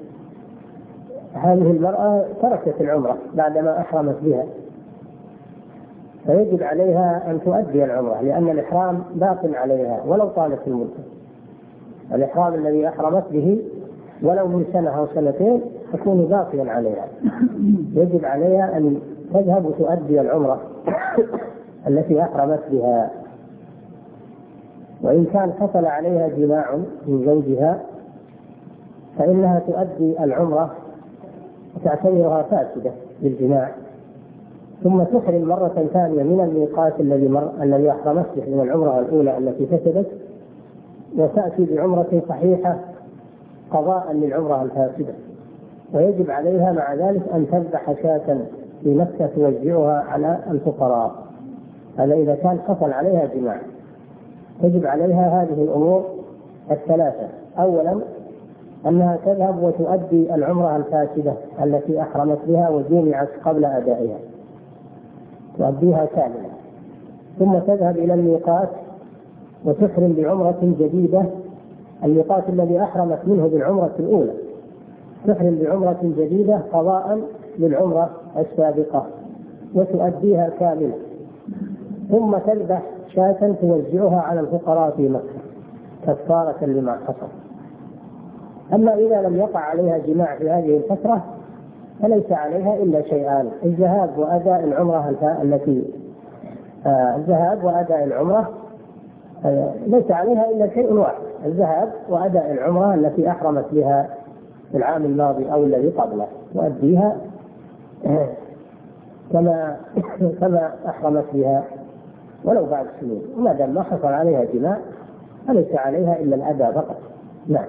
هذه المرأة تركت العمرة بعدما أحرمت بها، فيجب عليها أن تؤدي العمرة، لأن الإحرام باق عليها ولو طالت المدة. الإحرام الذي أحرمت به ولو من سنة أو سنتين تكون باقيا عليها، يجب عليها أن تذهب وتؤدي العمرة التي أحرمت بها. وإن كان حصل عليها جماع من زوجها فإنها تؤدي العمرة وتعتبرها فاسدة بالجماع، ثم تحرم مرة ثانية من الميقات الذي مر الذي أحرمت به من العمرة الأولى التي فسدت، وتأتي بعمرة صحيحة قضاء للعمرة الفاسدة. ويجب عليها مع ذلك أن تذبح شاة في مكة توزعها على الفقراء، هذا إذا كان حصل عليها جماع. يجب عليها هذه الأمور الثلاثة: أولا أنها تذهب وتؤدي العمرة الفاسدة التي أحرمت بها وجمعت قبل أدائها، تؤديها كاملة، ثم تذهب إلى الميقات وتحرم بعمرة جديدة، الميقات الذي أحرمت منه بالعمرة الأولى، تحرم بعمرة جديدة قضاء للعمرة السابقة وتؤديها كاملة، ثم تذبح شاة توزعها على الفقراء في مكة كفارة لما حصل. أما إذا لم يقع عليها جماع في هذه الفترة فليس عليها إلا شيئان: الذهاب وأداء العمرة التي آه الذهاب وأداء العمرة آه ليس عليها إلا شيء واحد: الذهاب وأداء العمرة التي أحرمت بها في العام الماضي أو الذي قبله، وأديها كما كما أحرمت بها ولو بعد سنين، وما دام ما حصل عليها جماع فليس عليها إلا الأذى فقط. نعم.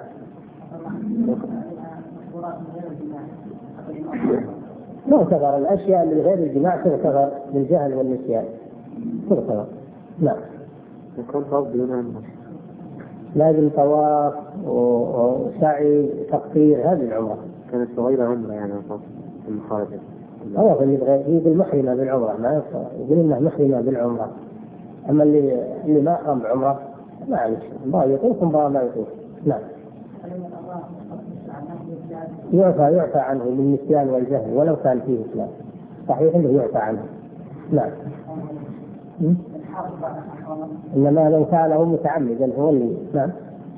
تعتبر الأشياء اللي غير الجماع تعتبر بالجهل والنسيان تعتبر. نعم. يكون فرض بينهم لازم طواف وسعي تقصير هذه العمرة. كانت صغيرة عمرة يعني المخالفة. طواف اللي هي بالمحرمة بالعمرة، ما يقول إنها محرمة بالعمرة. أما اللي اللي ما أحرم بعمرة ما عليه شيء، ما يطوف وما ما يطوف. نعم. يعفى يعفى عنه بالنسيان والجهل ولو كان فيه إسلام، صحيح إنه يعفى عنه. نعم. إنما لو فعله متعمدا هو اللي. نعم.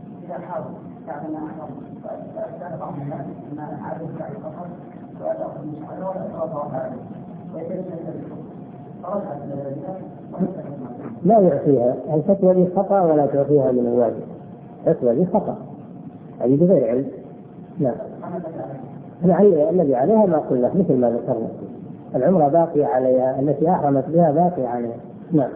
لا يعطيها الفتوى دي خطأ ولا تعطيها من الواجب، الفتوى دي خطأ هذه بغير علم. نعم. الذي عليها ما قلنا مثل ما ذكرنا، العمرة باقية عليها، التي أحرمت بها باقية عليها. نعم.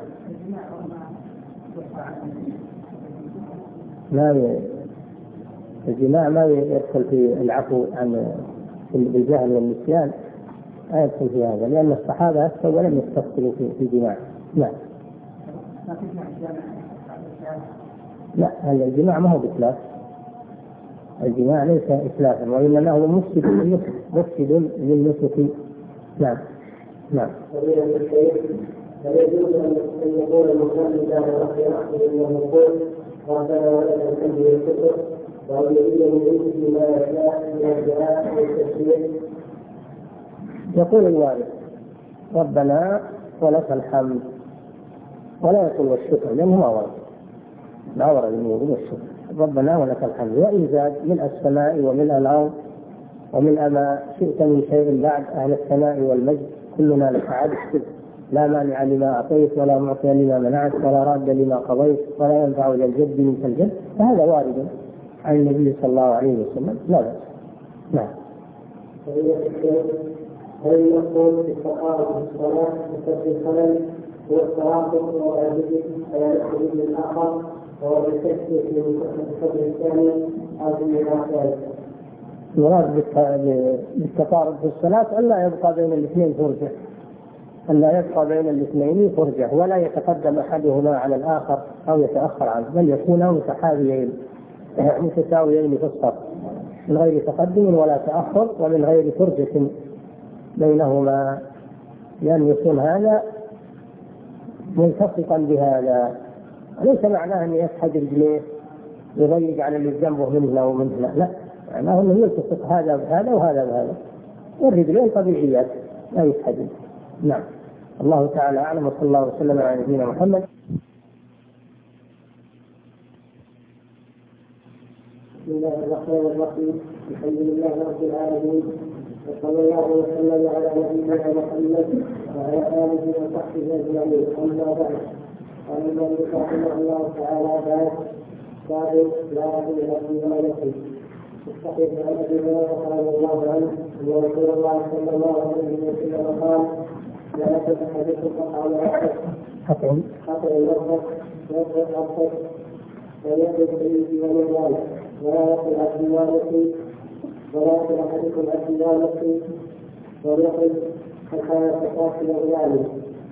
ما الجماع ما يدخل في العفو عن بالجهل والنسيان، لا يدخل في هذا، لأن الصحابة أفتوا ولم يستفصلوا في الجماع. نعم. لا، الجماع ما هو بإتلاف، الجماع ليس إتلافا وإنما هو مفسد للنسك، مفسد للنسك. نعم. نعم. هل يجوز أن يقول المسلم كان أخي أخي أنه يقول ربنا ولك الحمد والشكر، وأن يريد من عنده ما يشاء من الدعاء والتشريع؟ يقول الوارث ربنا ولك الحمد، ولا يقول والشكر لأنه ما ورد، ما ورد أن يقول والشكر. ربنا ولك الحمد، وإن زاد ملء السماء وملء الأرض وملء ما شئت من شيء بعد أهل الثناء والمجد كلنا لك عبد، لا مانع لما أعطيت ولا معطي لما منعت ولا راد لما قضيت ولا ينفع ذا الجد منك الجد، فهذا وارد عن النبي صلى الله عليه وسلم لا بأس. نعم. هل يقول في التقارب في الصلاة وكسر الخلل هو التراقب وعبده فلا يأخذ الآخر وهو بالتشكيك من الصدر الثاني أو في المناقشة؟ المراد بالتقارب في الصلاة ألا يبقى بين الاثنين فرجة، ألا يبقى بين الاثنين فرجة ولا يتقدم أحدهما على الآخر أو يتأخر عنه، بل يكونا متحاذيين متساويين في الصف من غير تقدم ولا تأخر ومن غير فرجة بينهما، لأن يكون هذا ملتصقا بهذا، ليس معناه أن يسحب رجليه يضيق على اللي جنبه منه ومنه، لا، معناه أنه يلتصق هذا بهذا وهذا بهذا، والرجلين طبيعيات لا يسحب. نعم. الله تعالى أعلم، وصلى الله وسلم على نبينا محمد. بسم الله الرحمن الرحيم، الحمد لله رب العالمين، وصلى الله وسلم على نبينا محمد وعلى آله وصحبه أجمعين. أما بعد، قال المؤلف رحمه الله تعالى بعد قال لا أدري فيما يقول الصحيح عن أبي هريرة رضي الله عنه أن رسول الله صلى الله عليه وسلم قال لا يأكل أحدكم طعام حقا حتى يرفق يرفق أبصر ويأكل به ومن ذلك ولا يأكل الديانة ولا يأكل أحدكم الديانة وليأكل الحياة القاتل الغالي.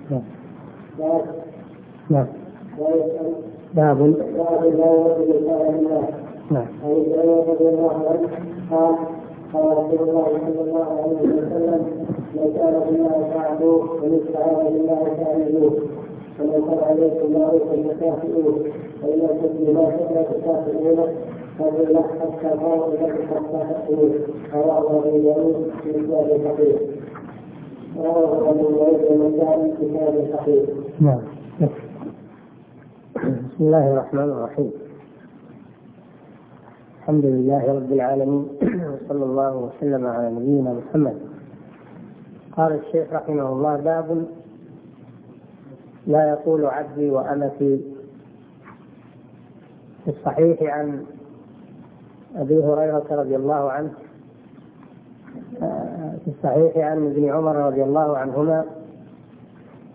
نعم. ويسأل باب باب لا يأكل الإنسان الله. نعم. عن ابي رضي الله عنه قال قال رسول الله صلى الله عليه وسلم من كان بالله فاعبدوه ومن استعان بالله فاعبدوه ومن كان عليكم معروفا فكافئوه وإن كنتم ما شئنا تكافئونه فبالله حتى قالوا لك حتى تأكلوه. رواه أبو داود في كتاب الحقيق. رواه أبو داود في كتاب الحقيق. نعم. بسم الله الرحمن الرحيم. الحمد لله رب العالمين، وصلى الله وسلم على نبينا محمد. قال الشيخ رحمه الله: باب لا يقول عبدي وأمتي. في الصحيح عن أبي هريرة رضي الله عنه، في الصحيح عن ابن عمر رضي الله عنهما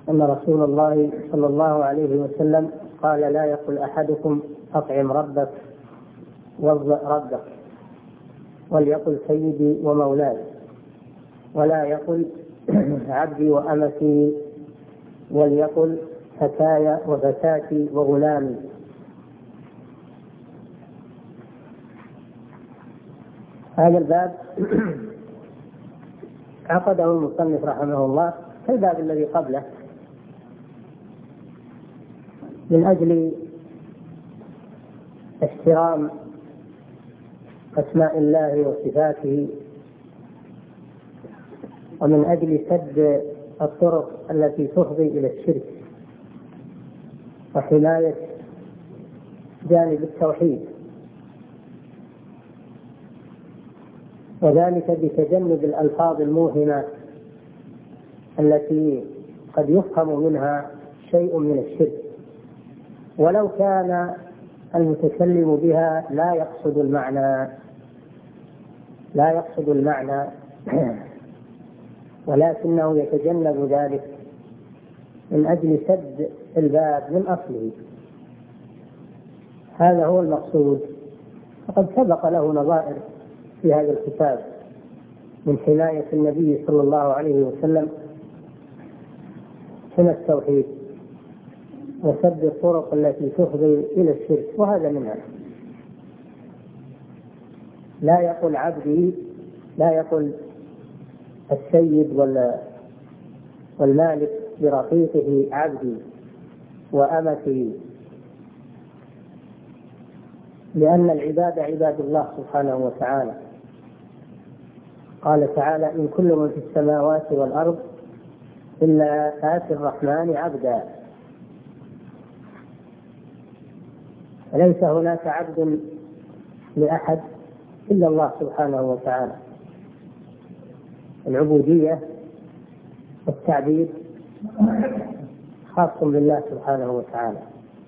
أن رسول الله صلى الله عليه وسلم قال: لا يقل أحدكم أطعم ربك وارض ربك، وليقل سيدي ومولاي، ولا يقل عبدي وأمتي، وليقل فتاي وفتاتي وغلامي. هذا الباب عقده المصنف رحمه الله كالباب الذي قبله من أجل احترام أسماء الله وصفاته، ومن أجل سد الطرق التي تفضي إلى الشرك، وحماية جانب التوحيد، وذلك بتجنب الألفاظ الموهمة التي قد يفهم منها شيء من الشرك، ولو كان المتكلم بها لا يقصد المعنى لا يقصد المعنى ولكنه يتجنب ذلك من أجل سد الباب من أصله. هذا هو المقصود، وقد سبق له نظائر في هذا الكتاب من حماية النبي صلى الله عليه وسلم من التوحيد وسد الطرق التي تفضي إلى الشرك، وهذا منها. لا يقل عبدي، لا يقل السيد والمالك برقيقه عبدي وأمتي، لأن العباد عباد الله سبحانه وتعالى. قال تعالى: إن كل من في السماوات والأرض إلا آتي الرحمن عبدا. فليس هناك عبد لأحد إلا الله سبحانه وتعالى. العبودية والتعبيد خاص بالله سبحانه وتعالى.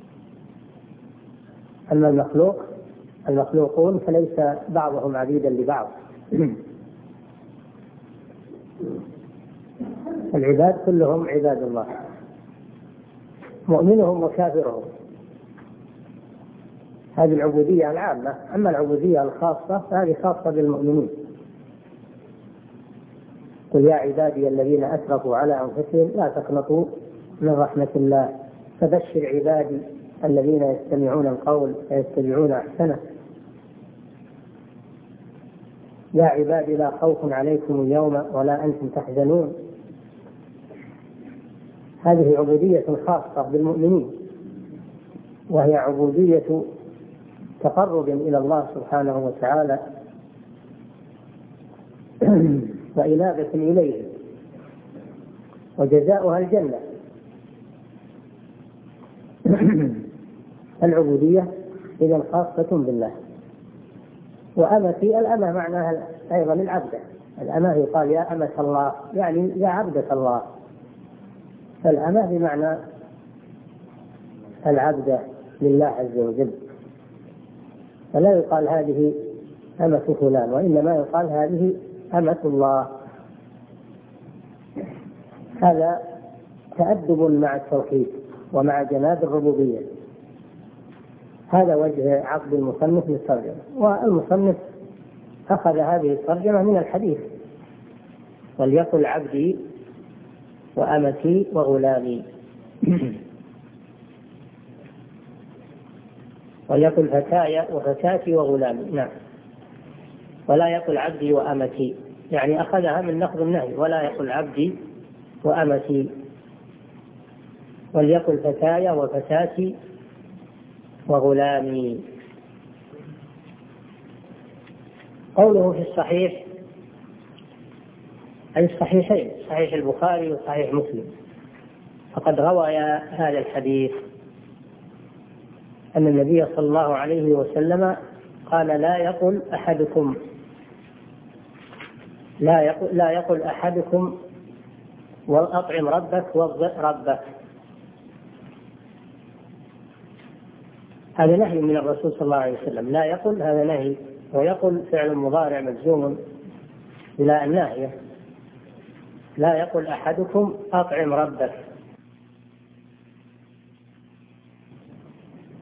أما المخلوق المخلوقون فليس بعضهم عبيدا لبعض. العباد كلهم عباد الله، مؤمنهم وكافرهم. هذه العبودية العامة. أما العبودية الخاصة فهذه خاصة بالمؤمنين. قل يا عبادي الذين أسرفوا على أنفسهم لا تقنطوا من رحمة الله فبشر عبادي الذين يستمعون القول ويتبعون أحسنه. يا عبادي لا خوف عليكم اليوم ولا أنتم تحزنون. هذه عبودية خاصة بالمؤمنين، وهي عبودية تقرب إلى الله سبحانه وتعالى وإنابة إليه، وجزاؤها الجنة. العبودية إذن خاصة بالله. وأمتي، الأمة معناها أيضا العبدة. الأمة يقال يا أمة الله، يعني يا عبدة الله. فالأمة بمعنى العبدة لله عز وجل، فلا يقال هذه أمة فلان، وإنما يقال هذه أمة الله. هذا تأدب مع التوحيد ومع جناب الربوبية. هذا وجه عقد المصنف للترجمة. والمصنف أخذ هذه الترجمة من الحديث: وليقل عبدي وأمتي وغلامي. وليقل فتاي وفتاتي وغلامي. نعم. ولا يقل عبدي وأمتي، يعني أخذها من لفظ النهي. ولا يقل عبدي وأمتي، وليقل فتاي وفتاتي وغلامي. قوله في الصحيح أي الصحيحين، صحيح البخاري وصحيح مسلم، فقد روى هذا الحديث أن النبي صلى الله عليه وسلم قال: لا يقل أحدكم لا يقل, لا يقل أحدكم وأطعم ربك وارض ربك. هذا نهي من الرسول صلى الله عليه وسلم. لا يقل، هذا نهي. ويقل فعل مضارع مجزوم إلى الناهية. لا يقل أحدكم أطعم ربك،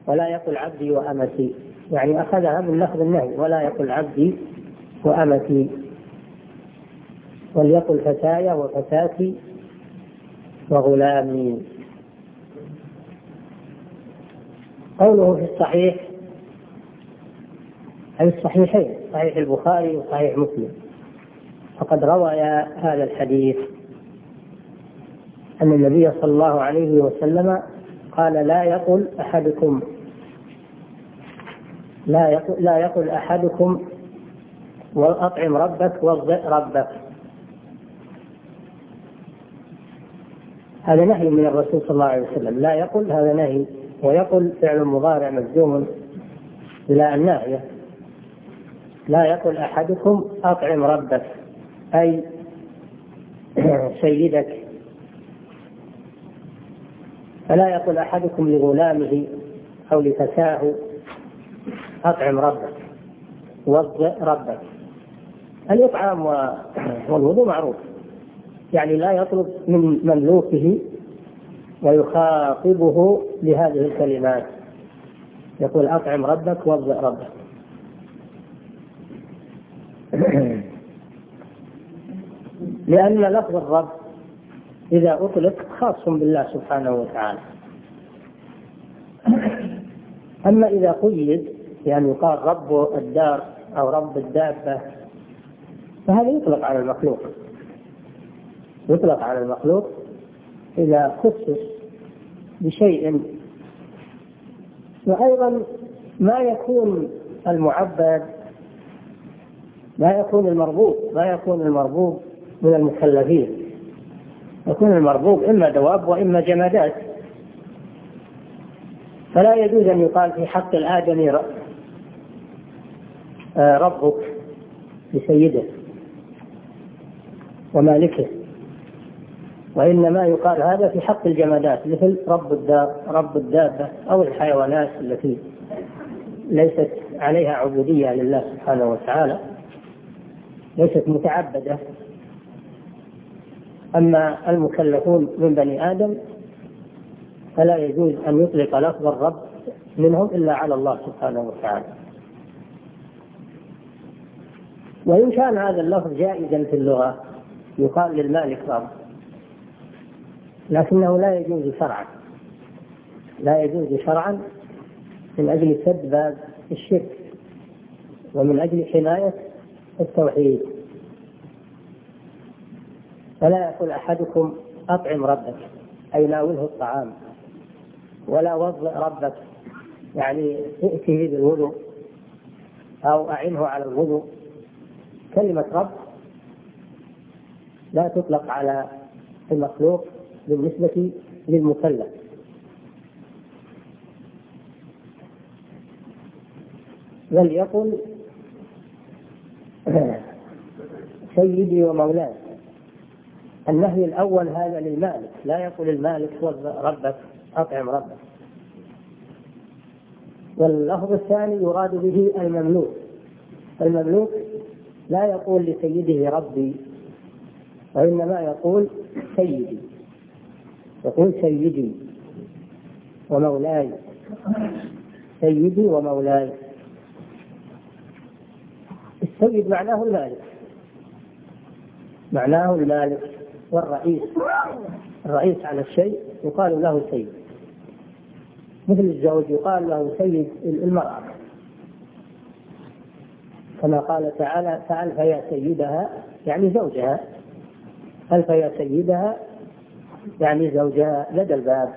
ولا يقل عبدي وأمتي، يعني أخذها من لفظ النهي، ولا يقل عبدي وأمتي، وليقل فتاي وفتاتي وغلامي. قوله في الصحيح أي الصحيحين، صحيح البخاري وصحيح مسلم، فقد روى هذا الحديث أن النبي صلى الله عليه وسلم قال لا يقل أحدكم لا يقل, لا يقل أحدكم وأطعم ربك وارضع ربك. هذا نهي من الرسول صلى الله عليه وسلم، لا يقل، هذا نهي. ويقل فعل مضارع مجزوم بلا الناهية. لا يقل أحدكم أطعم ربك أي سيدك، فلا يقل أحدكم لغلامه أو لفتاه أطعم ربك وارضع ربك. الإطعام والوضوء معروف، يعني لا يطلب من مملوكه ويخاطبه بهذه الكلمات، يقول أطعم ربك وارضع ربك. لأن لفظ الرب إذا أطلق خاص بالله سبحانه وتعالى، أما إذا قيد يعني يقال رب الدار أو رب الدابة فهذا يطلق على المخلوق، يطلق على المخلوق إذا خصص بشيء. وأيضا ما يكون المعبد ما يكون المربوب ما يكون المربوب من المكلفين، يكون المربوب إما دواب وإما جمادات، فلا يجوز أن يقال في حق الآدمي ربك لسيده ومالكه، وإنما يقال هذا في حق الجمادات مثل رب الدار رب الدابة أو الحيوانات التي ليست عليها عبودية لله سبحانه وتعالى، ليست متعبدة. أما المكلفون من بني آدم فلا يجوز أن يطلق لفظ الرب منهم إلا على الله سبحانه وتعالى. وإن كان هذا اللفظ جائزا في اللغة يقال للمالك رب، لكنه لا يجوز شرعا، لا يجوز شرعا من أجل سد باب الشرك ومن أجل حماية التوحيد. فلا يقول أحدكم أطعم ربك أي ناوله الطعام، ولا وضع ربك يعني ائته بالوضوء أو أعنه على الوضوء. كلمة رب لا تطلق على المخلوق بالنسبة للمكلف. وليقل سيدي ومولاي. النهي الأول هذا للمالك، لا يقول المالك ربك أطعم ربك. واللفظ الثاني يراد به المملوك، المملوك لا يقول لسيده ربي، وإنما يقول سيدي، يقول سيدي ومولاي، سيدي ومولاي. السيد معناه المالك، معناه المالك والرئيس، الرئيس على الشيء يقال له سيد، مثل الزوج يقال له سيد المرأة، كما قال تعالى فألف يا سيدها يعني زوجها، ألف يا سيدها يعني زوجها لدى الباب.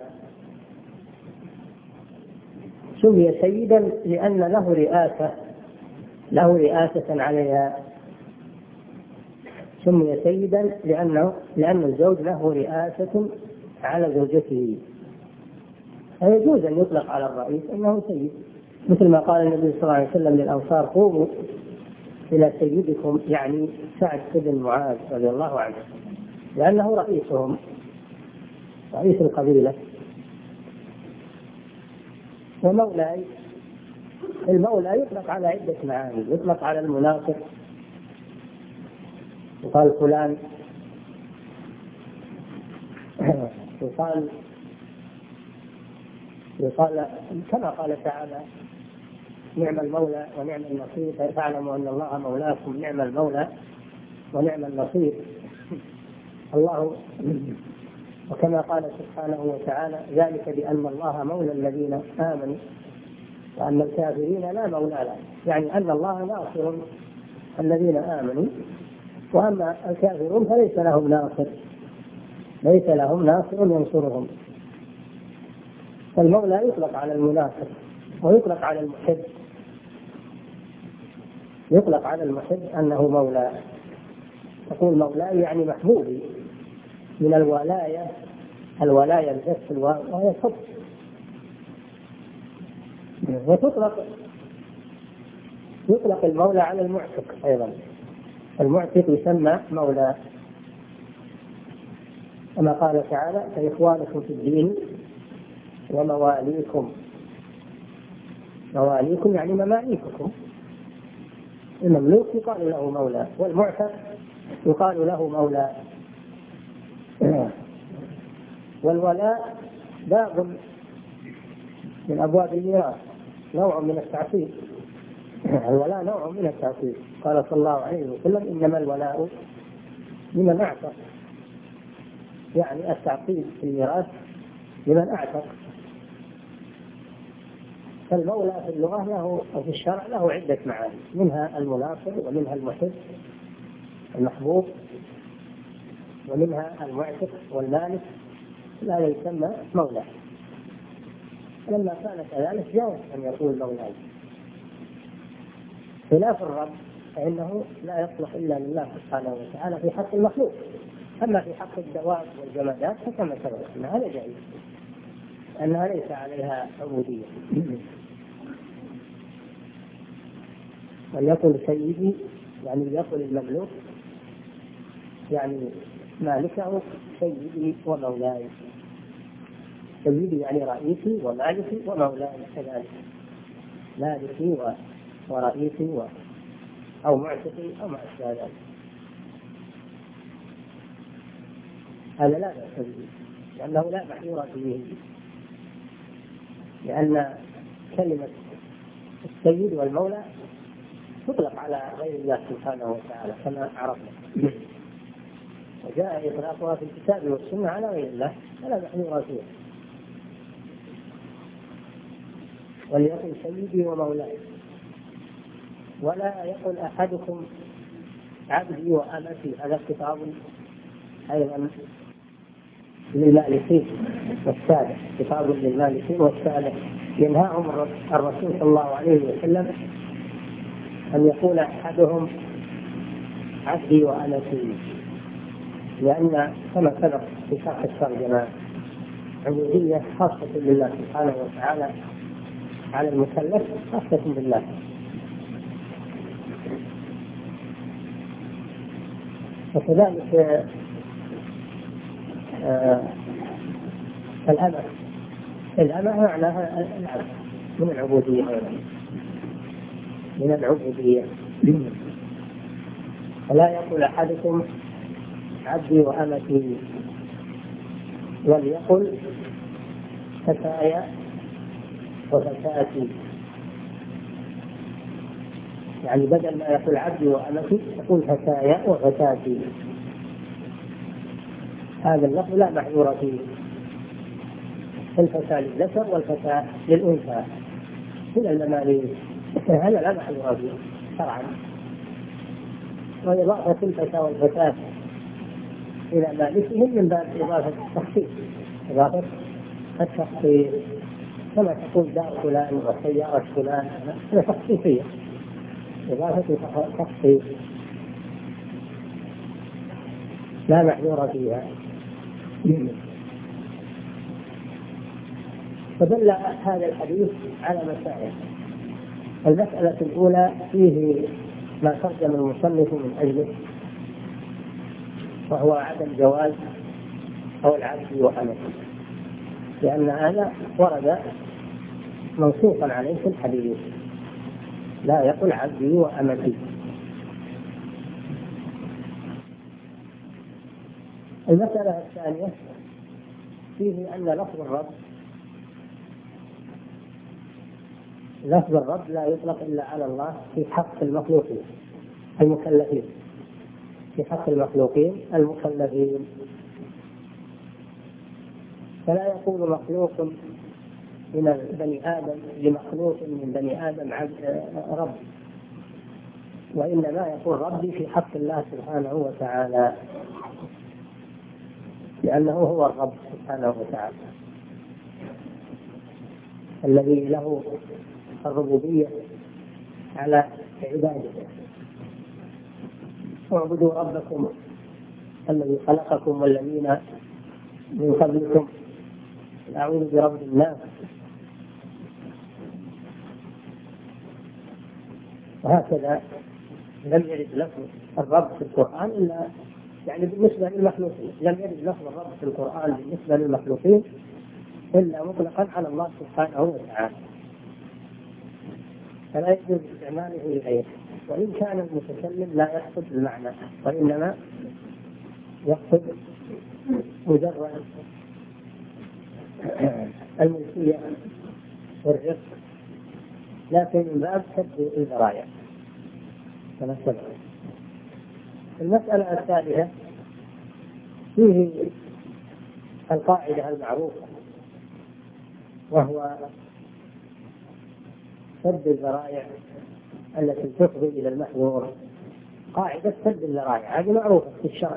سمي سيدا لأن له رئاسة، له رئاسة عليها. سمي سيدا لأنه لأن الزوج له رئاسة على زوجته. فيجوز أن يطلق على الرئيس أنه سيد، مثل ما قال النبي صلى الله عليه وسلم للأنصار قوموا إلى سيدكم، يعني سعد بن معاذ رضي الله عنه، لأنه رئيسهم، رئيس القبيلة. ومولاي، المولى يطلق على عدة معاني، يطلق على المناصر، يقال فلان، يقال يقال كما قال تعالى: نعم المولى ونعم النصير، فاعلموا أن الله مولاكم نعم المولى ونعم النصير. الله وكما قال سبحانه وتعالى: ذلك بأن الله مولى الذين آمنوا وأن الكافرين لا مولى لهم، يعني أن الله ناصر الذين آمنوا، وأما الكافرون فليس لهم ناصر، ليس لهم ناصر ينصرهم. فالمولى يطلق على المناصر ويطلق على المحب، يطلق على المحب أنه مولى، تقول مولاي يعني محبوبي، من الولاية، الولاية الجس وهي الحب. وتطلق يطلق المولى على المعتق أيضا، المعتق يسمى مولى، كما قال تعالى: فإخوانكم في الدين ومواليكم. مواليكم يعني مماليككم، المملوك يقال له مولى، والمعتق يقال له مولى. والولاء باب من أبواب الميراث، نوع من التعصيب. الولاء نوع من التعصيب، قال صلى الله عليه وسلم: إنما الولاء لمن أعتق، يعني التعصيب في الميراث لمن أعتق. فالمولى في اللغة له أو في الشرع له عدة معاني، منها المناصر، ومنها المحب المحبوب، ومنها المعتق والمالك، لا يسمى مولى. لما كان كذلك جاء أن يقول مولاي. خلاف الرب فإنه لا يصلح إلا لله سبحانه وتعالى في حق المخلوق، أما في حق الدواب والجمادات فكما سبق أن هذا جائز، أنها ليس عليها عبودية. وليقل سيدي يعني يقول المملوك، يعني مالكه سيدي ومولاي. سيدي يعني رئيسي ومالكي ومولاي كذلك، مالكي ورئيسي و... أو معتقي أو ما أشبه ذلك. هذا لا بأس به، لأنه لا محذور فيه، لأن كلمة السيد والمولى تطلق على غير الله سبحانه وتعالى كما عرفنا، وجاء إطلاقها في الكتاب والسنة على غير الله فلا محذور فيه. وليقل سيدي ومولاي، ولا يقل أحدكم عبدي وأمتي. هذا خطاب أيضا للمالكين والسادة، خطاب للمالكين والسادة، ينهاهم الرسول صلى الله عليه وسلم أن يقول أحدهم عبدي وأمتي، لأن كما سبق في شرح الترجمة عبودية خاصة لله سبحانه وتعالى على المكلف، خاصة بالله. وكذلك آه الأمة، الأمة معناها العبد، من العبودية أيضا، من العبودية. فلا يقول أحدكم عبدي وأمتي، وليقل فتايا وفتاتي، يعني بدل ما يقول عبدي وأمتي يقول فتايا وفتاتي. هذا اللفظ لا محذور فيه، الفتاة للذكر والفتاة للأنثى من المماليك، هذا لا محذور فيه شرعا. وإضافة الفتاة والفتاة إلى مالكهم من باب إضافة التخصيص، إضافة التخصيص، كما تقول دار فلان وسيارة فلان، هذا تخصيصية، إضافة التخصيص لا محذور فيها. فدل هذا الحديث على مسائل. المسألة الأولى فيه ما ترجم المصنف من أجله، وهو عدم جواز قول عبدي وأمتي، لأن هذا ورد منصوصا عليه في الحديث، لا يقول عبدي وأمتي. المسألة الثانية فيه أن لفظ الرب لفظ الرب لا يطلق إلا على الله في حق المخلوقين المكلفين، في حق المخلوقين المكلفين. فلا يقول مخلوق من بني آدم لمخلوق من بني آدم رب، وإنما يقول ربي في حق الله سبحانه وتعالى، لأنه هو الرب سبحانه وتعالى الذي له الربوبية على عباده. اعبدوا ربكم الذي خلقكم والذين من قبلكم أعوذ برب الناس. وهكذا لم يرد لفظ الرب في القرآن إلا يعني بالنسبة للمخلوقين، لم يرد لفظ الرب في القرآن بالنسبة للمخلوقين إلا مطلقا على الله سبحانه وتعالى، فلا يجوز استعماله لغيره، وإن كان المتكلم لا يقصد المعنى وإنما يقصد مجرد الملكية والرق، لكن من باب سد الذرائع كما سبق. المسألة الثالثة فيه القاعدة المعروفة، وهو سد الذرائع التي تفضي إلى المحظور. قاعدة سد الذرائع هذه معروفة في الشرع،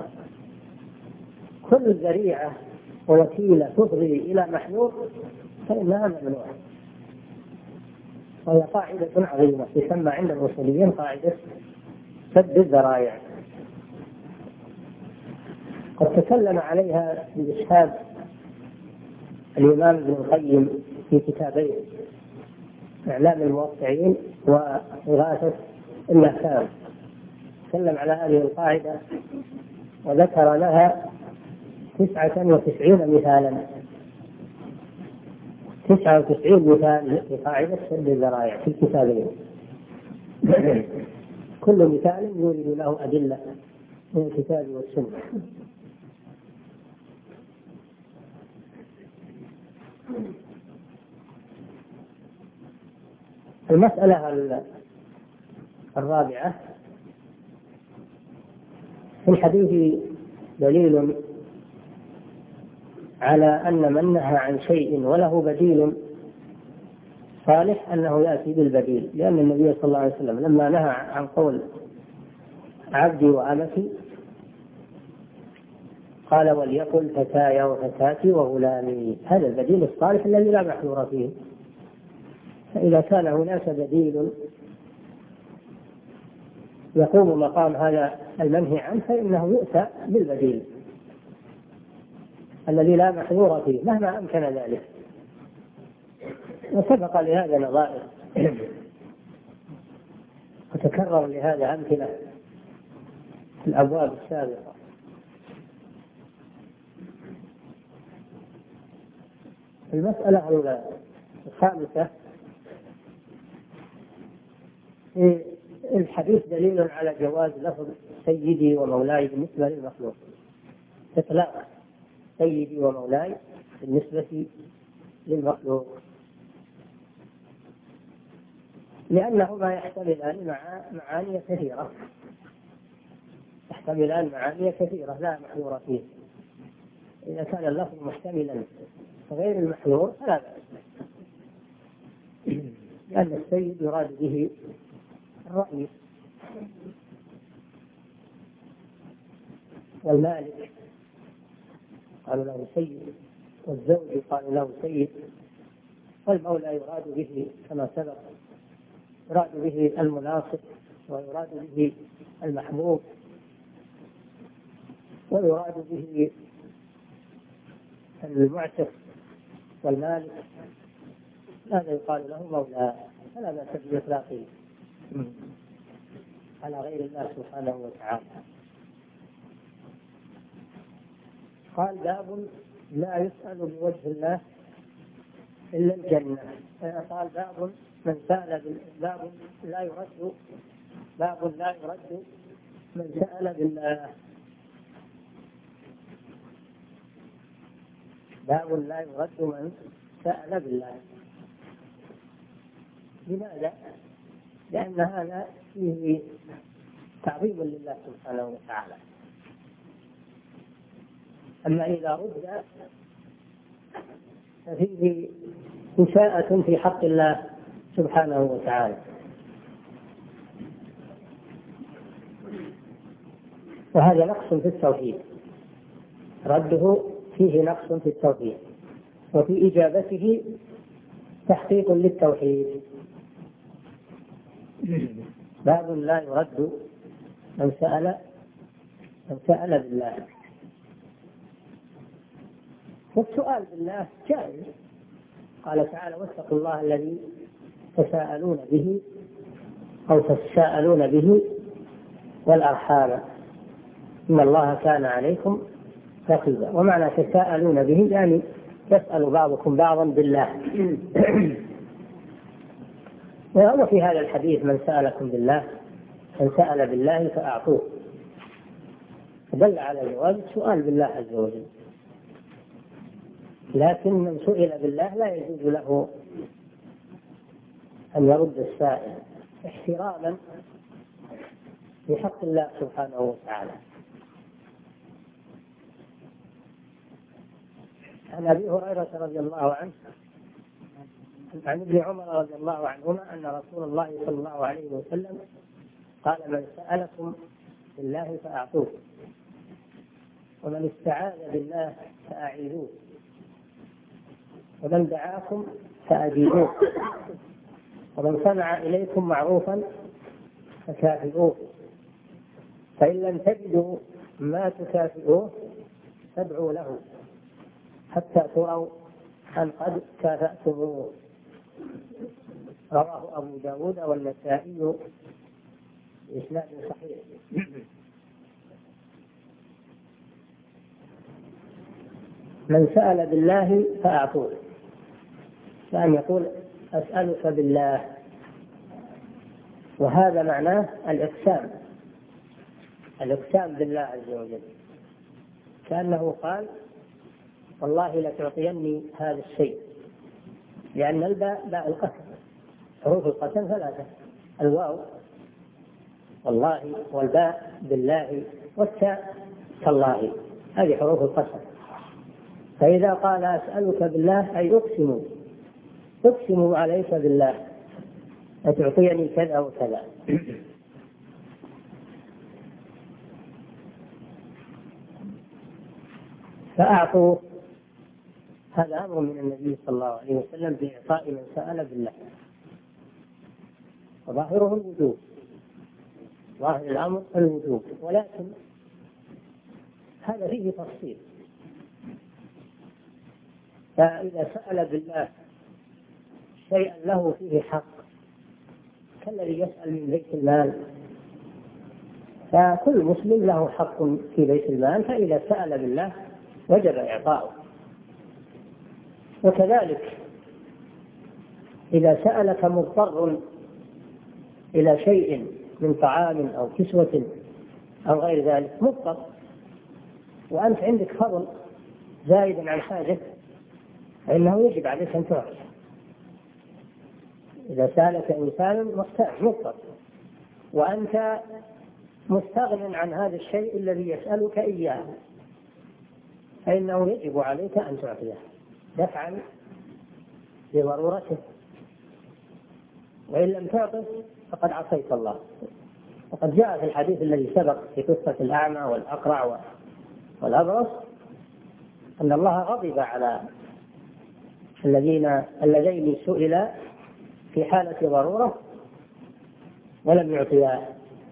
كل ذريعة ووسيلة تفضي إلى محظور فإنها ممنوعة، وهي قاعدة عظيمة تسمى عند الأصوليين قاعدة سد الذرائع. قد تكلم عليها بإسهاب الإمام ابن القيم في كتابين إعلام الموقعين وإغاثة اللهفان، تكلم على هذه القاعدة وذكر لها تسعة وتسعين مثالا، تسعة وتسعين مثال في قاعدة سد الذرائع في الكتابين، كل مثال يورد له أدلة من الكتاب والسنة. المسألة الرابعة في الحديث دليل على أن من نهى عن شيء وله بديل صالح أنه يأتي بالبديل، لأن النبي صلى الله عليه وسلم لما نهى عن قول عبدي وأمتي قال وليقل فتاي وفتاتي وغلامي، هذا البديل الصالح الذي لا محذور فيه. فإذا كان هناك بديل يقوم مقام هذا المنهي عنه فإنه يؤتى بالبديل الذي لا محذور فيه مهما أمكن ذلك. وسبق لهذا نظائر وتكرر لهذا أمثلة في الأبواب السابقة. المسألة الخامسة في الحديث دليل على جواز لفظ سيدي ومولاي بالنسبة للمخلوق، إطلاق سيدي ومولاي بالنسبة للمخلوق، لأنهما يحتملان مع معاني كثيرة، يحتملان معاني كثيرة لا محذور فيه. إذا كان اللفظ محتملا غير المحذور فلا بأس، لأن السيد يراد به الرأي والمالك قالوا له سيد، والزوج قالوا له سيد، والمولى يراد به كما سبق يراد به المناصب ويراد به المحبوب ويراد به المعتق والمالك، هذا يقال له مولى، فلا بأس بإطلاقه على غير الله سبحانه وتعالى. قال باب لا يسأل بوجه الله إلا الجنة. قال باب من سأل باب لا يرد باب لا يرد من سأل بالله، باب لا يرد من سأل بالله. لماذا؟ لأن هذا فيه تعظيم لله سبحانه وتعالى. أما إذا رد ففيه إساءة في حق الله سبحانه وتعالى. وهذا نقص في التوحيد، رده فيه نقص في التوحيد، وفي إجابته تحقيق للتوحيد. باب لا يرد من سأل من سأل بالله. والسؤال بالله جائز، قال تعالى: واتقوا الله الذي تساءلون به أو تساءلون به والأرحام إن الله كان عليكم رقيبا. ومعنى تساءلون به يعني يسأل بعضكم بعضا بالله. وهو في هذا الحديث: من سألكم بالله من سأل بالله فأعطوه، دل على جواز السؤال بالله عز وجل. لكن من سئل بالله لا يجوز له أن يرد السائل احتراما بحق الله سبحانه وتعالى. عن أبي هريرة رضي الله عنه عن ابن عمر رضي الله عنهما أن رسول الله صلى الله عليه وسلم قال: من سألكم بالله فأعطوه، ومن استعاذ بالله فأعيذوه، ومن دعاكم فأجيبوه، ومن صنع إليكم معروفا فكافئوه، فإن لم تجدوا ما تكافئوه فادعوا له حتى تروا أن قد كافأتموه. رواه أبو داود والنسائي بإسناد صحيح. من سأل بالله فأعطوه، كان يقول: أسألك بالله، وهذا معناه الإقسام، الإقسام بالله عز وجل، كأنه قال: والله لتعطيني هذا الشيء، لأن الباء باء القسم، حروف القسم ثلاثة: الواو والله والباء بالله والتاء كالله، هذه حروف القسم. فإذا قال أسألك بالله أي أقسم أقسم عليك بالله لتعطيني كذا وكذا. فأعطوا، هذا أمر من النبي صلى الله عليه وسلم بإعطاء من سأل بالله، وظاهره الوجوب، ظاهر الأمر الوجوب، ولكن هذا فيه تفصيل. فإذا سأل بالله شيئا له فيه حق كالذي يسأل من بيت المال، فكل مسلم له حق في بيت المال، فإذا سأل بالله وجب إعطاؤه. وكذلك إذا سألك مضطر إلى شيء من طعام أو كسوة أو غير ذلك، مضطر وأنت عندك فضل زائد عن حاجة، فإنه يجب عليك أن تعطي. إذا سألك إنسان محتاج مضطر وأنت مستغن عن هذا الشيء الذي يسألك إياه، فإنه يجب عليك أن تعطيه دفعا لضرورته، وإن لم تعطه فقد عصيت الله. وقد جاء في الحديث الذي سبق في قصة الأعمى والأقرع والأبرص أن الله غضب على الذين اللذين سئلا في حالة ضرورة ولم يعطيا.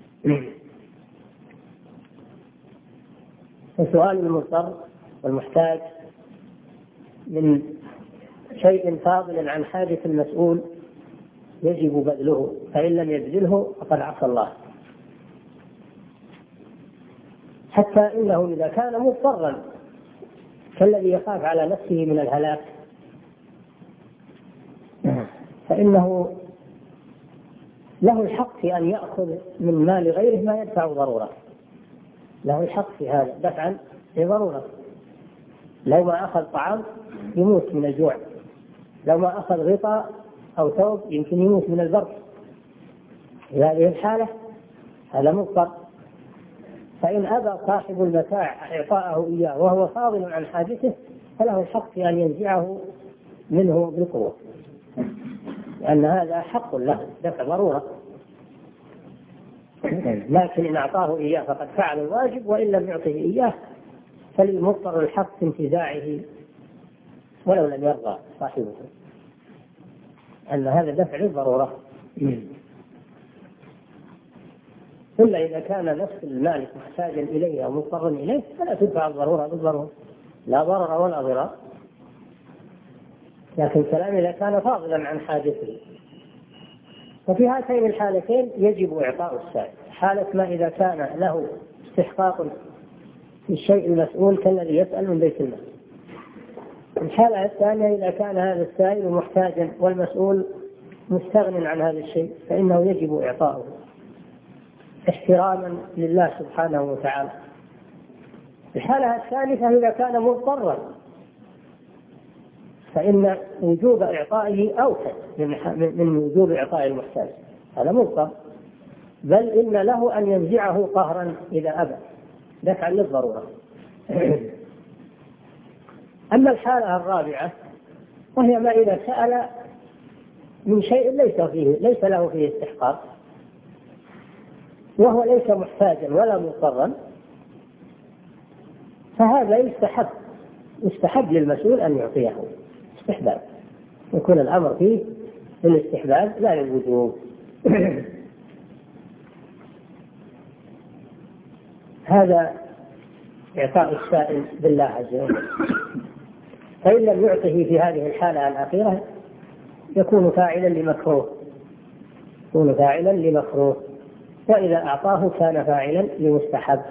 فسؤال المضطر والمحتاج من شيء فاضل عن حاجة المسؤول يجب بذله، فإن لم يبذله فقد عصى الله. حتى إنه إذا كان مضطرا كالذي يخاف على نفسه من الهلاك فإنه له الحق في أن يأخذ من مال غيره ما يدفع ضرورة، له الحق في هذا دفعا لضرورة. لو ما أخذ طعام يموت من الجوع، لو ما أخذ غطاء أو ثوب يمكن يموت من البرد، في هذه الحالة هذا مضطر. فإن أبى صاحب المتاع إعطاءه إياه وهو فاضل عن حاجته فله الحق في أن ينزعه منه بالقوة، لأن هذا حق له دفع ضرورة. لكن إن أعطاه إياه فقد فعل الواجب، وإن لم يعطه إياه فللمضطر الحق في انتزاعه ولو لم يرضى صاحبه، أن هذا دفع للضرورة. إلا إذا كان نفس المالك محتاجا إليه أو مضطرا إليه فلا تدفع الضرورة بالضرورة، لا ضرر ولا ضرار. لكن كلام إذا كان فاضلا عن حاجته. وفي هاتين الحالتين يجب إعطاء السائل. حالة ما إذا كان له استحقاق في الشيء المسؤول كالذي يسأل من بيت المال. الحالة الثانية إذا كان هذا السائل محتاجا والمسؤول مستغن عن هذا الشيء فإنه يجب إعطاؤه احتراما لله سبحانه وتعالى. الحالة الثالثة إذا كان مضطرا فإن وجوب إعطائه أوسع من وجوب إعطاء المحتاج، هذا مضطر، بل إن له أن ينزعه قهرا إذا أبى دفعا للضرورة. أما الحالة الرابعة وهي ما إذا سأل من شيء ليس فيه ليس له فيه استحقاق وهو ليس محتاجا ولا مضطرا، فهذا يستحب يستحب للمسؤول أن يعطيه استحباب، يكون الأمر فيه للاستحباب لا للوجوب. هذا إعطاء السائل بالله عز وجل. فإن لم يعطه في هذه الحالة الأخيرة يكون فاعلا لمكروه يكون فاعلا لمكروه وإذا أعطاه كان فاعلا لمستحب.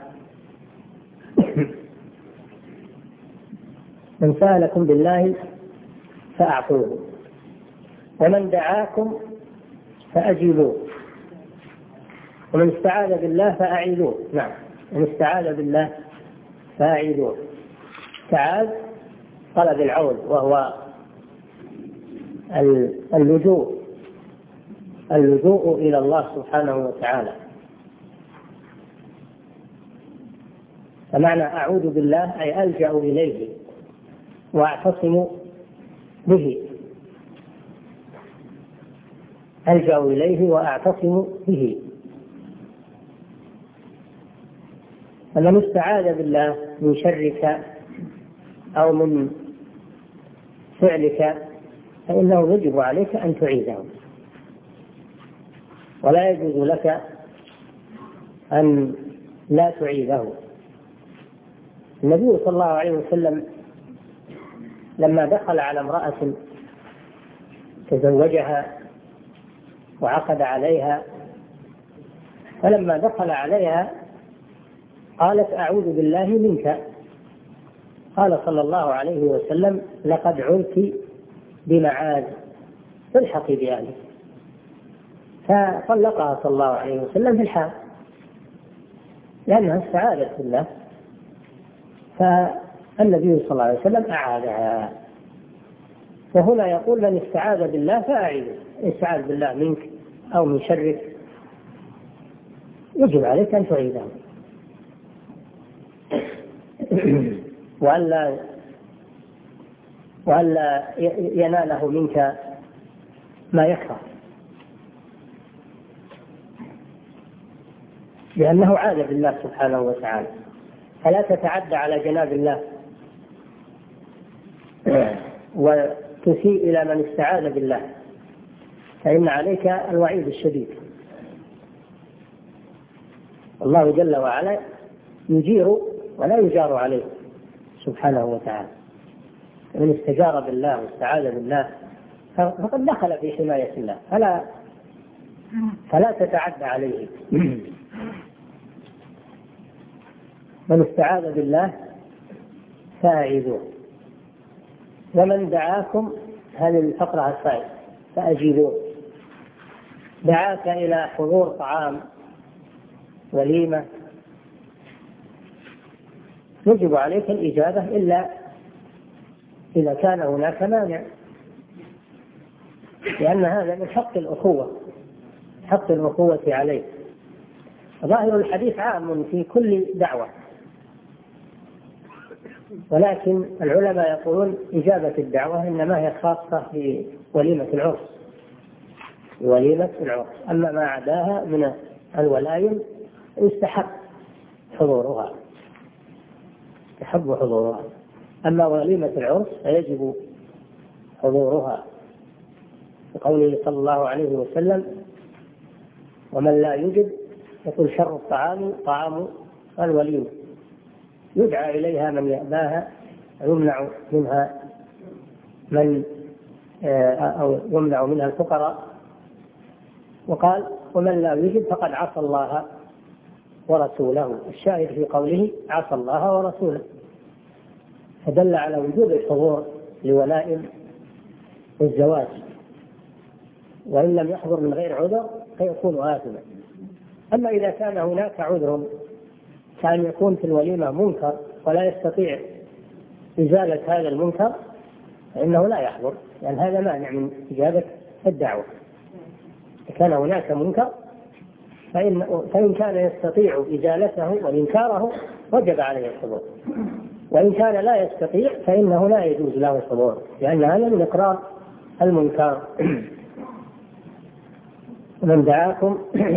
من سألكم بالله فأعطوه، ومن دعاكم فأجيبوه، ومن استعاذ بالله فأعيذوه. نعم، من استعاذ بالله فأعيذوه. استعاذ طلب العون وهو اللجوء اللجوء إلى الله سبحانه وتعالى. فمعنى أعوذ بالله أي ألجأ إليه وأعتصم به، ألجأ إليه وأعتصم به. فمن استعاذ بالله من شرك أو من فعلك فإنه يجب عليك أن تعيذه، ولا يجوز لك أن لا تعيذه. النبي صلى الله عليه وسلم لما دخل على امرأة تزوجها وعقد عليها، فلما دخل عليها قالت أعوذ بالله منك، قال صلى الله عليه وسلم لقد علت بمعاذ فالحقي بأهلك، فطلقها صلى الله عليه وسلم في الحال لأنها استعاذت بالله، فالنبي صلى الله عليه وسلم أعاذها. وهنا يقول من استعاذ بالله فأعيذه، استعاذ بالله منك أو من شرك يجب عليك أن تعيذه وألا وألا يناله منك ما يكره، لأنه عاد بالله سبحانه وتعالى. فلا تتعدى على جناب الله وتسيء إلى من استعاذ بالله، فإن عليك الوعيد الشديد. الله جل وعلا يجير ولا يجار عليه سبحانه وتعالى. من استجار بالله واستعاذ بالله فقد دخل في حماية الله، فلا فلا تتعدى عليه. من استعاذ بالله فأعيذوه، ومن دعاكم، هذه الفقرة الثالثة، فأجيبوه. دعاك إلى حضور طعام وليمة يجب عليك الإجابة إلا إذا كان هناك مانع، لأن هذا من حق الأخوة، حق الأخوة عليه. ظاهر الحديث عام في كل دعوة، ولكن العلماء يقولون إجابة الدعوة إنما هي خاصة بوليمة العرس، وليمة العرس. أما ما عداها من الولائم يستحب حضورها، يستحب حضورها. أما وليمة العرس فيجب حضورها، بقوله صلى الله عليه وسلم: ومن لا يجد يقول شر الطعام طعام الوليمة، يدعى إليها من يأباها، يمنع منها من أو يمنع منها الفقراء. وقال: ومن لا يجد فقد عصى الله ورسوله. الشاهد في قوله عصى الله ورسوله، فدل على وجوب الحضور لولائم الزواج، وإن لم يحضر من غير عذر فيكون آثما. أما إذا كان هناك عذر كان يكون في الوليمة منكر ولا يستطيع إزالة هذا المنكر فإنه لا يحضر، لأن يعني هذا مانع من إجابة الدعوة. إذا كان هناك منكر فإن, فإن كان يستطيع إزالته وإنكاره وجب عليه الحضور، وإن كان لا يستطيع فإنه لا يجوز له الحضور، لأن هذا من إقرار المنكر. من دعاكم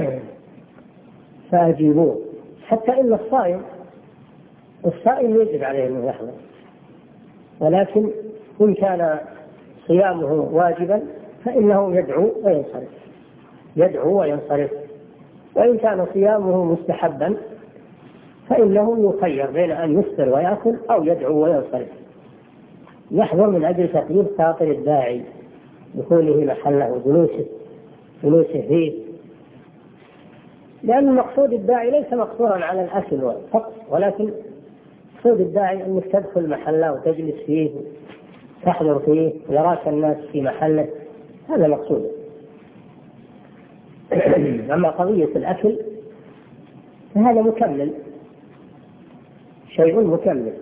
فأجيبوه. حتى إن الصائم الصائم يجب عليه أن يحضر، ولكن إن كان صيامه واجبا فإنه يدعو وينصرف، يدعو وينصرف. وإن كان صيامه مستحبا فإنه يخير بين أن يفطر ويأكل أو يدعو وينصرف. يحضر من أجل تقليل خاطر الداعي، دخوله محله، جلوسه جلوسه فيه، لأن مقصود الداعي ليس مقصورا على الأكل فقط، ولكن مقصود الداعي أنك تدخل محله وتجلس فيه تحضر فيه ويراك الناس في محله، هذا مقصود. أما قضية الأكل فهذا مكمل، شيء مكمل،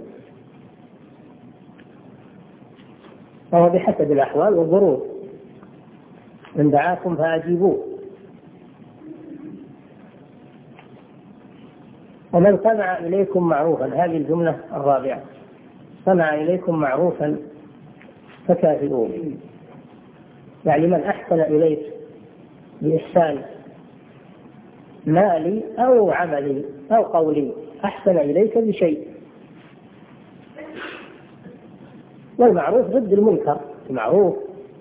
وهو بحسب الأحوال والظروف. من دعاكم فأجيبوه. ومن صنع إليكم معروفا، هذه الجملة الرابعة، صنع إليكم معروفا فكافئوه، يعني من أحسن إليك بإحسان مالي أو عملي أو قولي، أحسن إليك بشيء. والمعروف ضد المنكر، المعروف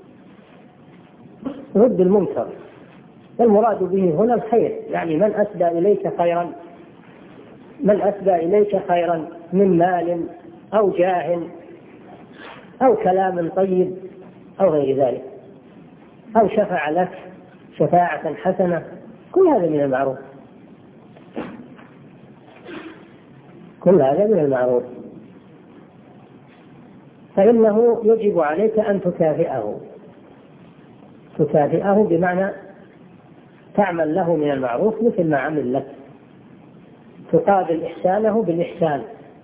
ضد المنكر، والمراد به هنا الخير، يعني من أسدى إليك خيرا، من أسدى إليك خيرا من مال أو جاه أو كلام طيب أو غير ذلك، أو شفع لك شفاعة حسنة، كل هذا من المعروف، كل هذا من المعروف، فإنه يجب عليك أن تكافئه، تكافئه بمعنى تعمل له من المعروف مثل ما عمل لك، تقابل إحسانه بالإحسان.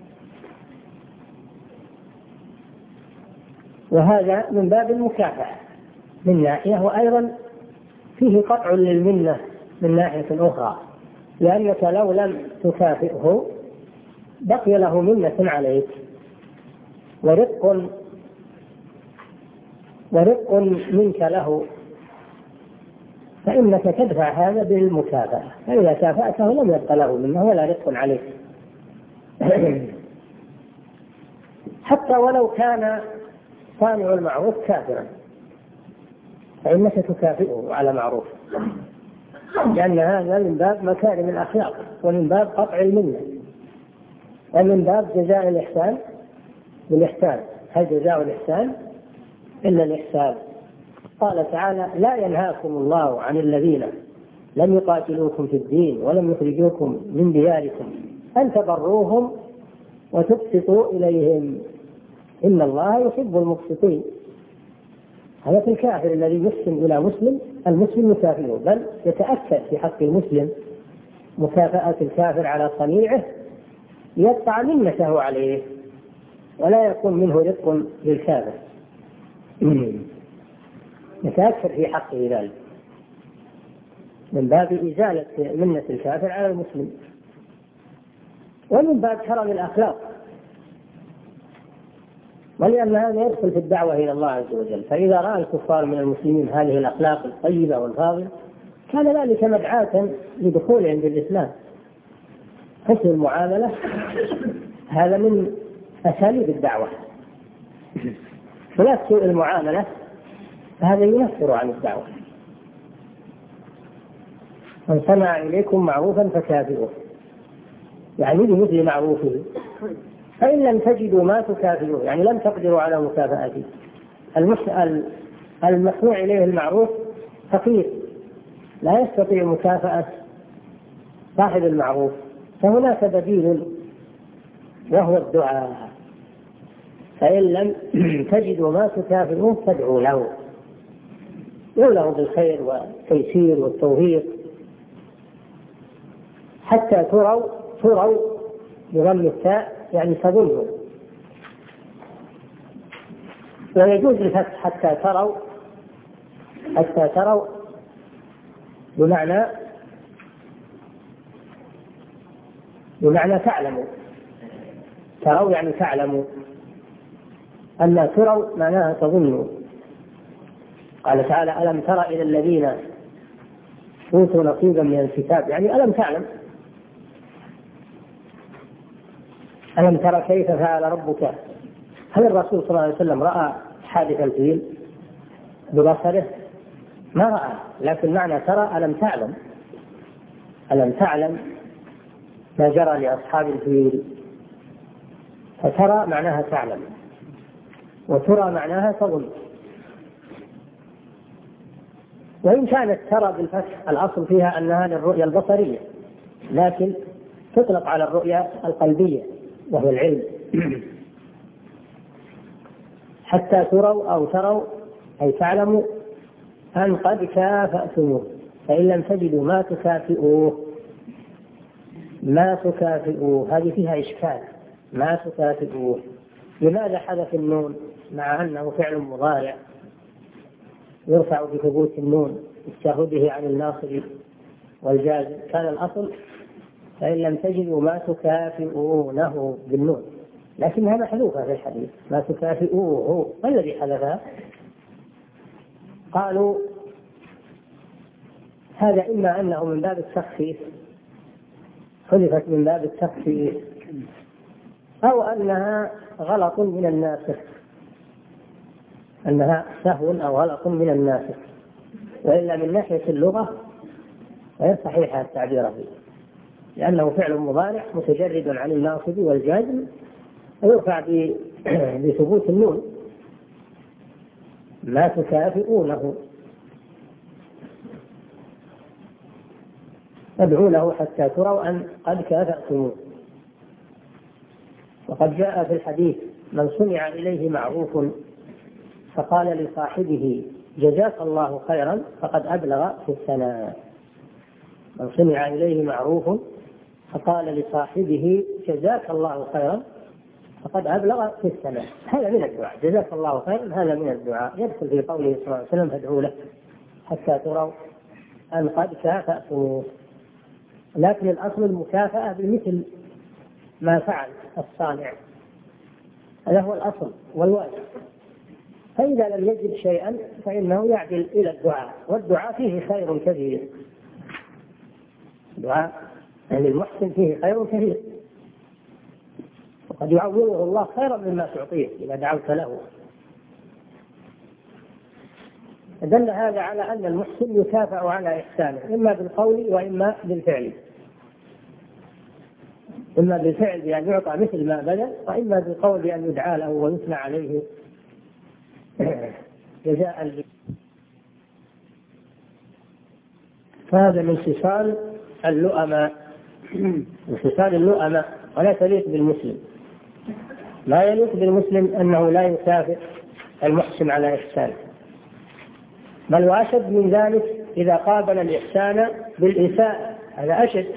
وهذا من باب المكافأة من ناحية، وأيضا فيه قطع للمنة من ناحية أخرى، لأنك لو لم تكافئه بقي له منة عليك ورق ورق منك له، فإنك تدفع هذا بالمكافأة، فإذا كافأته لم يبقى له منه ولا رق عليك. حتى ولو كان صانع المعروف كافرا فإنك تكافئه على معروف، لأن هذا من باب مكارم الأخلاق ومن باب قطع المنة ومن باب جزاء الإحسان بالإحسان. هل جزاء الإحسان إلا الإحسان؟ قال تعالى: لا ينهاكم الله عن الذين لم يقاتلوكم في الدين ولم يخرجوكم من دياركم أن تبروهم وتقسطوا إليهم إن الله يحب المقسطين. هذا في الكافر الذي يحسن إلى مسلم، المسلم يكافئه، بل يتأكد في حق المسلم مكافأة الكافر على صنيعه يقطع منته عليه ولا يكون منه رق للكافر. يتأكد في حقه ذلك من باب إزالة منة الكافر على المسلم، ومن باب كرم الأخلاق، ولأن هذا يدخل في الدعوة إلى الله عز وجل. فإذا رأى الكفار من المسلمين هذه الأخلاق الطيبة والفاضلة كان ذلك مدعاة لدخولهم في الإسلام. حسن المعاملة هذا من أساليب الدعوة، ولا سوء المعاملة فهذا ينفر عن الدعوة. من صنع إليكم معروفا فكافئوه، يعني بمثل معروفه، فإن لم تجدوا ما تكافئوه، يعني لم تقدروا على مكافأته. المصنوع إليه المعروف فقير لا يستطيع مكافأة صاحب المعروف، فهناك بديل وهو الدعاء. فإن لم تجدوا ما تكافئوه فادعوا له، ادعوا له بالخير والتيسير والتوفيق حتى تروا تروا بضم التاء يعني تظنوا، ويجوز الفتح حتى تروا، حتى تروا بمعنى بمعنى تعلموا. تروا يعني تعلموا، أما تروا معناها تظنوا. قال تعالى: ألم تر إلى الذين أوتوا نصيبا من الكتاب، يعني ألم تعلم. ألم تر كيف فعل ربك. هل الرسول صلى الله عليه وسلم رأى حادث الفيل ببصره؟ ما رأى، لكن معنى ترى ألم تعلم، ألم تعلم ما جرى لأصحاب الفيل. فترى معناها تعلم، وترى معناها تظن. وإن كانت ترى بالفتح الأصل فيها أنها للرؤية البصرية، لكن تطلق على الرؤية القلبية وهو العلم. حتى تروا أو تروا أي تعلموا أن قد كافأتموه، فإن لم تجدوا ما تكافئوه. ما تكافئوه هذه فيها إشكال، ما تكافئوه لماذا حذف النون مع أنه فعل مضارع يرفع بثبوت النون لتشهده عن الناصب والجازم؟ كان الأصل فإن لم تجدوا ما تكافئونه بالنون، لكنها محذوفة في الحديث. ما تكافئوه ما الذي حذفها؟ قالوا هذا إما أنه من باب التخفيف، حذفت من باب التخفيف، أو أنها غلط من الناسخ، أنها سهو أو غلط من الناسخ. وإلا من ناحية اللغة غير صحيح التعبير فيه، لأنه فعل مضارع متجرد عن الناصب والجازم ويرفع بثبوت النون. ما تكافئونه ادعوا له حتى تروا أن قد كافأتموه. وقد جاء في الحديث: من صنع إليه معروف فقال لصاحبه جزاك الله خيرا فقد أبلغ في الثناء. من صنع إليه معروف فقال لصاحبه جزاك الله خيرا فقد أبلغ في الثناء، هذا من الدعاء. جزاك الله خيرا هذا من الدعاء، يدخل في قوله صلى الله عليه وسلم: فادعوا له حتى تروا أن قد كافأتموه. لكن الأصل المكافأة بمثل ما فعل الصانع، هذا هو الأصل والواجب. فإذا لم يجد شيئا فإنه يعدل إلى الدعاء، والدعاء فيه خير كثير. الدعاء يعني المحسن فيه خير كثير، وقد يعوضه الله خيرا مما تعطيه إذا دعوت له. دل هذا على أن المحسن يكافأ على إحسانه إما بالقول وإما بالفعل، إما بالفعل بأن يعطى مثل ما بذل، وإما بالقول بأن يدعى له ويثنى عليه جزاء. فهذا من خصال اللؤماء، من خصال اللؤماء، ولا تليق بالمسلم. لا يليق بالمسلم أنه لا يكافئ المحسن على إحسانه، بل وأشد من ذلك إذا قابل الإحسان بالإساءة، هذا أشد.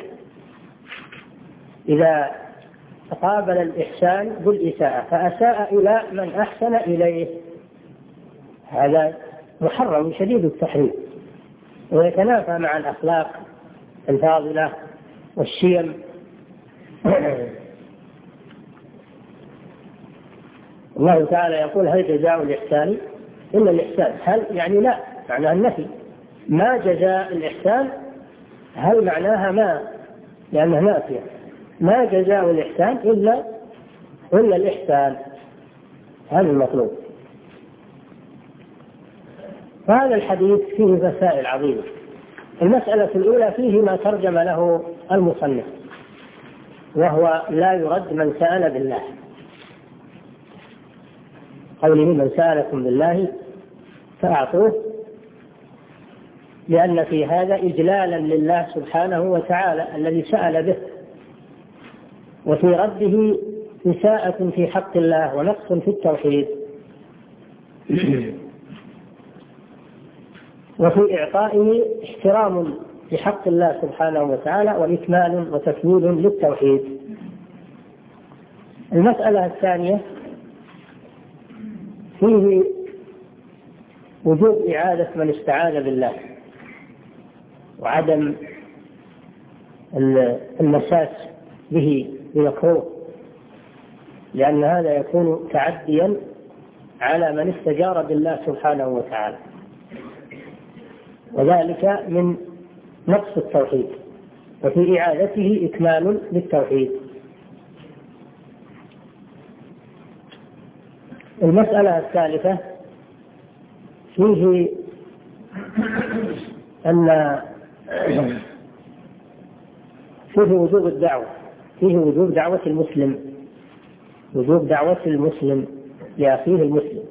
إذا قابل الإحسان بالإساءة فأساء إلى من أحسن إليه، هذا محرم شديد التحريم، ويتنافى مع الأخلاق الفاضلة والشيم. الله تعالى يقول: هل جزاء الإحسان إلا الإحسان؟ هل يعني لا، معناها النفي. ما جزاء الإحسان، هل معناها ما، لأنها نافية. ما جزاء الإحسان إلا إلا الإحسان، هذا المطلوب. وهذا الحديث فيه مسائل عظيمة. المسألة الأولى فيه ما ترجم له المصنف، وهو لا يرد من سأل بالله، قوله: من سألكم بالله فأعطوه، لأن في هذا إجلالا لله سبحانه وتعالى الذي سأل به، وفي رده إساءة في حق الله ونقص في التوحيد، وفي إعطائه احترام لحق الله سبحانه وتعالى وإكمال وتكميل للتوحيد. المسألة الثانية فيه وجوب إعادة من استعاذ بالله، وعدم المساس به بمكروه، لأن هذا يكون تعديا على من استجار بالله سبحانه وتعالى، وذلك من نقص التوحيد، وفي إعادته إكمال للتوحيد. المسألة الثالثة فيه أن فيه وجوب الدعوة، فيه وجوب دعوة المسلم، وجوب دعوة المسلم لأخيه المسلم،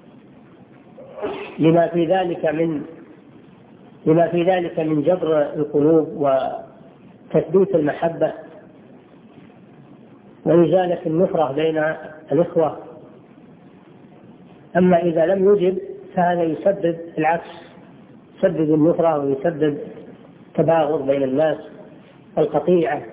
لما في ذلك من لما في ذلك من جبر القلوب وتثبيت المحبة وإزالة النفرة بين الإخوة. أما إذا لم يجب فهذا يسبب العكس، يسبب النفرة ويسبب تباغض بين الناس، القطيعة.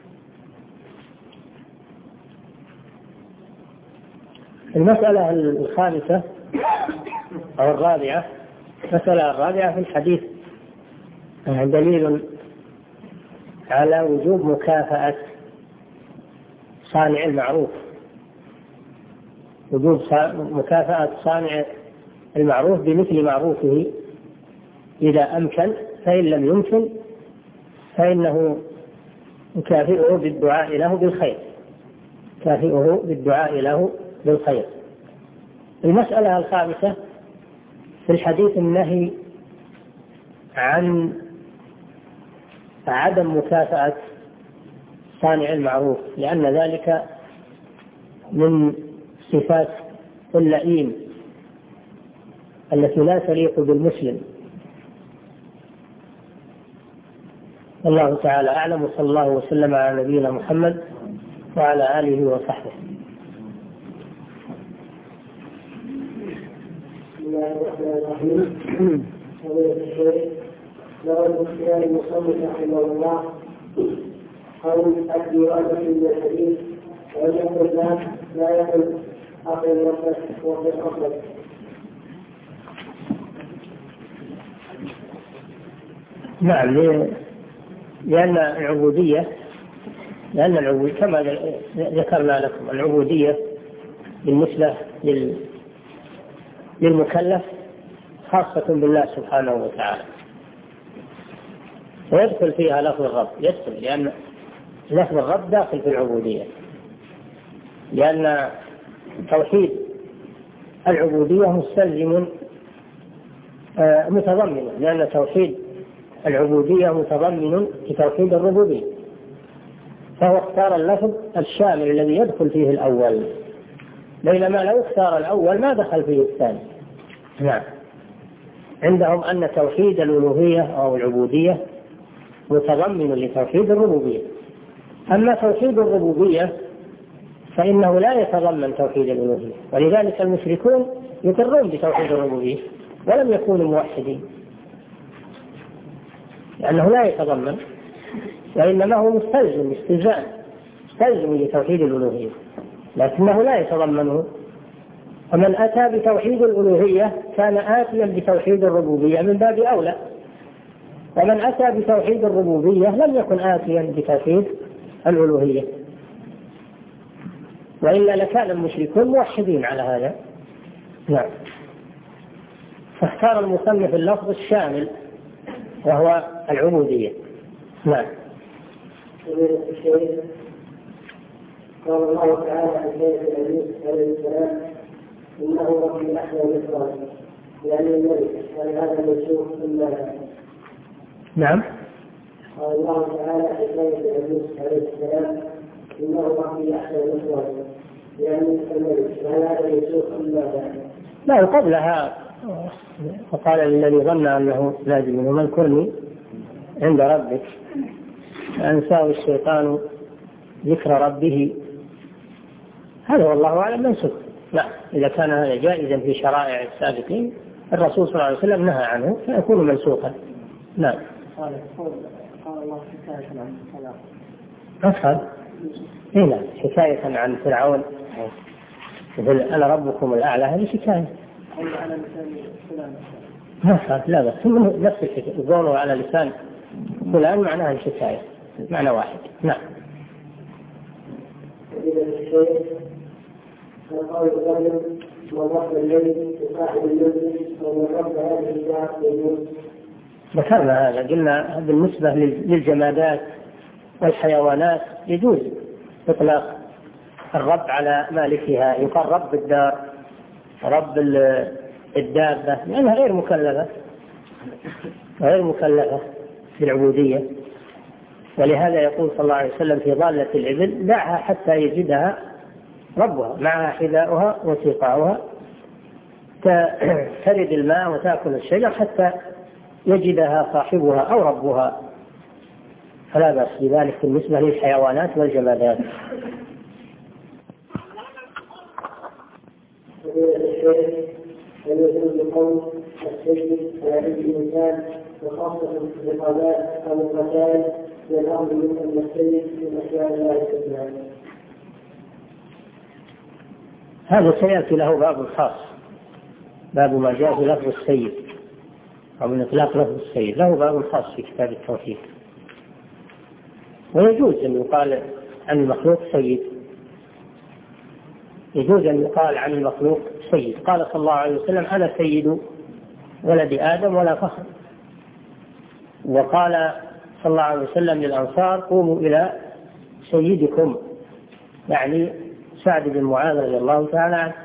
المسألة الخامسة أو الرابعة، المسألة الرابعة في الحديث دليل على وجوب مكافأة صانع المعروف، وجوب مكافأة صانع المعروف بمثل معروفه إذا أمكن، فإن لم يمكن فإنه يكافئه بالدعاء له بالخير، يكافئه بالدعاء له بالخير. المسألة الخامسة في الحديث النهي عن عدم مكافأة صانع المعروف، لأن ذلك من صفات اللئيم التي لا تليق بالمسلم. الله تعالى أعلم، وصلى الله وسلم على نبينا محمد وعلى آله وصحبه. بسم الله الرحمن الرحيم. فضيلة الشيخ، نرى الاختيار المصنف رحمه الله قول الديوان من الحديث، وأن يقول لا لا يقل أقل نفسك وفي أصلك. نعم، لأن العبودية لأن العبودية كما ذكرنا لكم، العبودية بالنسبة للمكلف خاصة بالله سبحانه وتعالى، ويدخل فيها لفظ الرب، يدخل لأن لفظ الرب داخل في العبودية، لأن توحيد العبودية مستلزم متضمن، لأن توحيد العبودية متضمن لتوحيد الربوبية، فهو اختار اللفظ الشامل الذي يدخل فيه الأول، بينما لو اختار الأول ما دخل فيه الثاني. نعم، عندهم أن توحيد الألوهية أو العبودية متضمن لتوحيد الربوبية، أما توحيد الربوبية فإنه لا يتضمن توحيد الألوهية، ولذلك المشركون يقرون بتوحيد الربوبية ولم يكونوا موحدين، لأنه لا يتضمن، وإنما هو مستلزم استلزام مستلزم لتوحيد الألوهية، لكنه لا يتضمنه ومن أتى بتوحيد الألوهية كان آتيا بتوحيد الربوبية من باب أولى، ومن أتى بتوحيد الربوبية لم يكن آتيا بتوحيد الألوهية، وإلا لكان المشركون موحدين على هذا. نعم. فاختار المصنف اللفظ الشامل وهو العبودية. نعم. قال الله تعالى عن سيدنا يوسف عليه السلام إنه ربي أحيا مصرا، يعني الملك، هل هذا منسوخ إلا؟ نعم. قال الله تعالى عن سيدنا يوسف عليه السلام إنه ربي أحيا مصرا، يعني الملك، هل هذا منسوخ إلا؟ لا، قبلها فقال للذي ظن أنه لازم منه اذكرني عند ربك فأنساه الشيطان ذكر ربه، هذا والله أعلم منسوخ. لا، إذا كان هذا جائزا في شرائع السابقين الرسول صلى الله عليه وسلم نهى عنه فيكون منسوخا. نعم. قال الله حكاية عن الصلاة. أفهم. هنا حكاية عن فرعون يقول أنا ربكم الأعلى، هذه حكاية. قول على لسان فلان. ما صار، لا بس نفس الحكاية، يقولوا على لسان فلان معناها الحكاية، معنى واحد. نعم. فقال الرجل وضرب الليل صاحب المسجد وضرب هذه الساعة يجوز. ذكرنا هذا، قلنا بالنسبة للجمادات والحيوانات يجوز إطلاق الرب على مالكها، يقال رب الدار رب الدابة لأنها غير مكلفة غير مكلفة بالعبودية. ولهذا يقول صلى الله عليه وسلم في ضالة الإبل دعها حتى يجدها ربها، معها حذاؤها وسقاؤها، ترد الماء وتأكل الشجر حتى يجدها صاحبها أو ربها، فلا بأس بذلك بالنسبة للحيوانات والجمادات. ويجوز القول السجد على يد الإنسان وخاصة الرقابات أو القتال للأمر من المسجد من أشياء الله سبحانه. هذا سيأتي له باب خاص، باب ما جاء في لفظ السيد أو من إطلاق لفظ السيد، له باب خاص في كتاب التوحيد. ويجوز أن يقال عن المخلوق سيد، يجوز أن يقال عن المخلوق سيد. قال صلى الله عليه وسلم أنا سيد ولد آدم ولا فخر. وقال صلى الله عليه وسلم للأنصار قوموا إلى سيدكم، يعني سعد بن معاذ رضي الله تعالى عنه.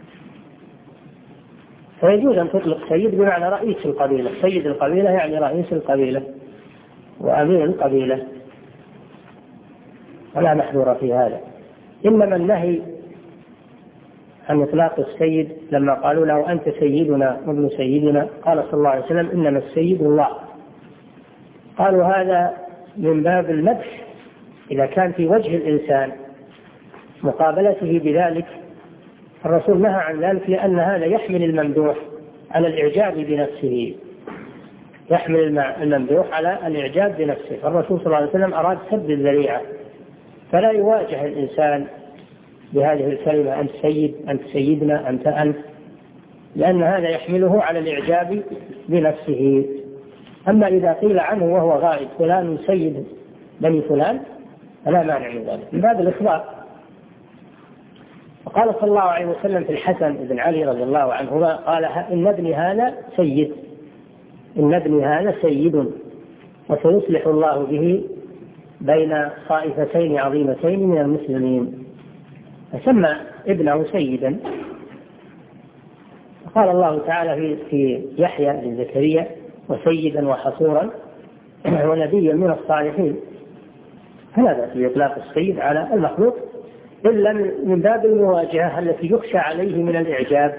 فيجوز أن تطلق سيد بمعنى رئيس القبيلة، سيد القبيلة يعني رئيس القبيلة وأمير القبيلة، ولا محذور في هذا. إنما النهي عن إطلاق السيد لما قالوا له أنت سيدنا وابن سيدنا، قال صلى الله عليه وسلم إنما السيد الله. قالوا هذا من باب المدح إذا كان في وجه الإنسان مقابلته بذلك، الرسول نهى عن ذلك لأن هذا يحمل الممدوح على الإعجاب بنفسه، يحمل الممدوح على الإعجاب بنفسه. فالرسول صلى الله عليه وسلم أراد سد الذريعة، فلا يواجه الإنسان بهذه الكلمة أنت سيد أنت سيدنا أنت أنت، لأن هذا يحمله على الإعجاب بنفسه. أما إذا قيل عنه وهو غائب فلان سيد بني فلان فلا مانع من ذلك من باب الإخبار. وقال صلى الله عليه وسلم في الحسن بن علي رضي الله عنهما قال إن ابني هذا سيد، إن ابني هذا سيد وسيصلح الله به بين طائفتين عظيمتين من المسلمين، فسمى ابنه سيدا. قال الله تعالى في يحيى بن زكريا وسيدا وحصورا ونبيا من الصالحين. هذا في إطلاق السيد على المخلوق إلا من باب المواجهة التي يخشى عليه من الإعجاب،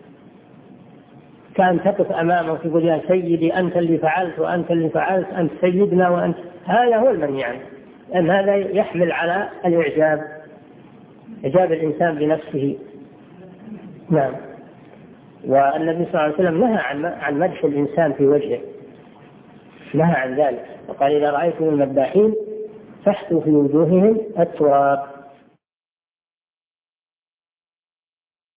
كان تقف أمامه تقول يا سيدي أنت اللي فعلت وأنت اللي فعلت أنت سيدنا وأنت، هذا هو المنهي عنه، لأن هذا يحمل على الإعجاب، إعجاب الإنسان بنفسه. نعم. والنبي صلى الله عليه وسلم نهى عن مدح الإنسان في وجهه، نهى عن ذلك، وقال إذا رأيتم المداحين فاحثوا في وجوههم التراب.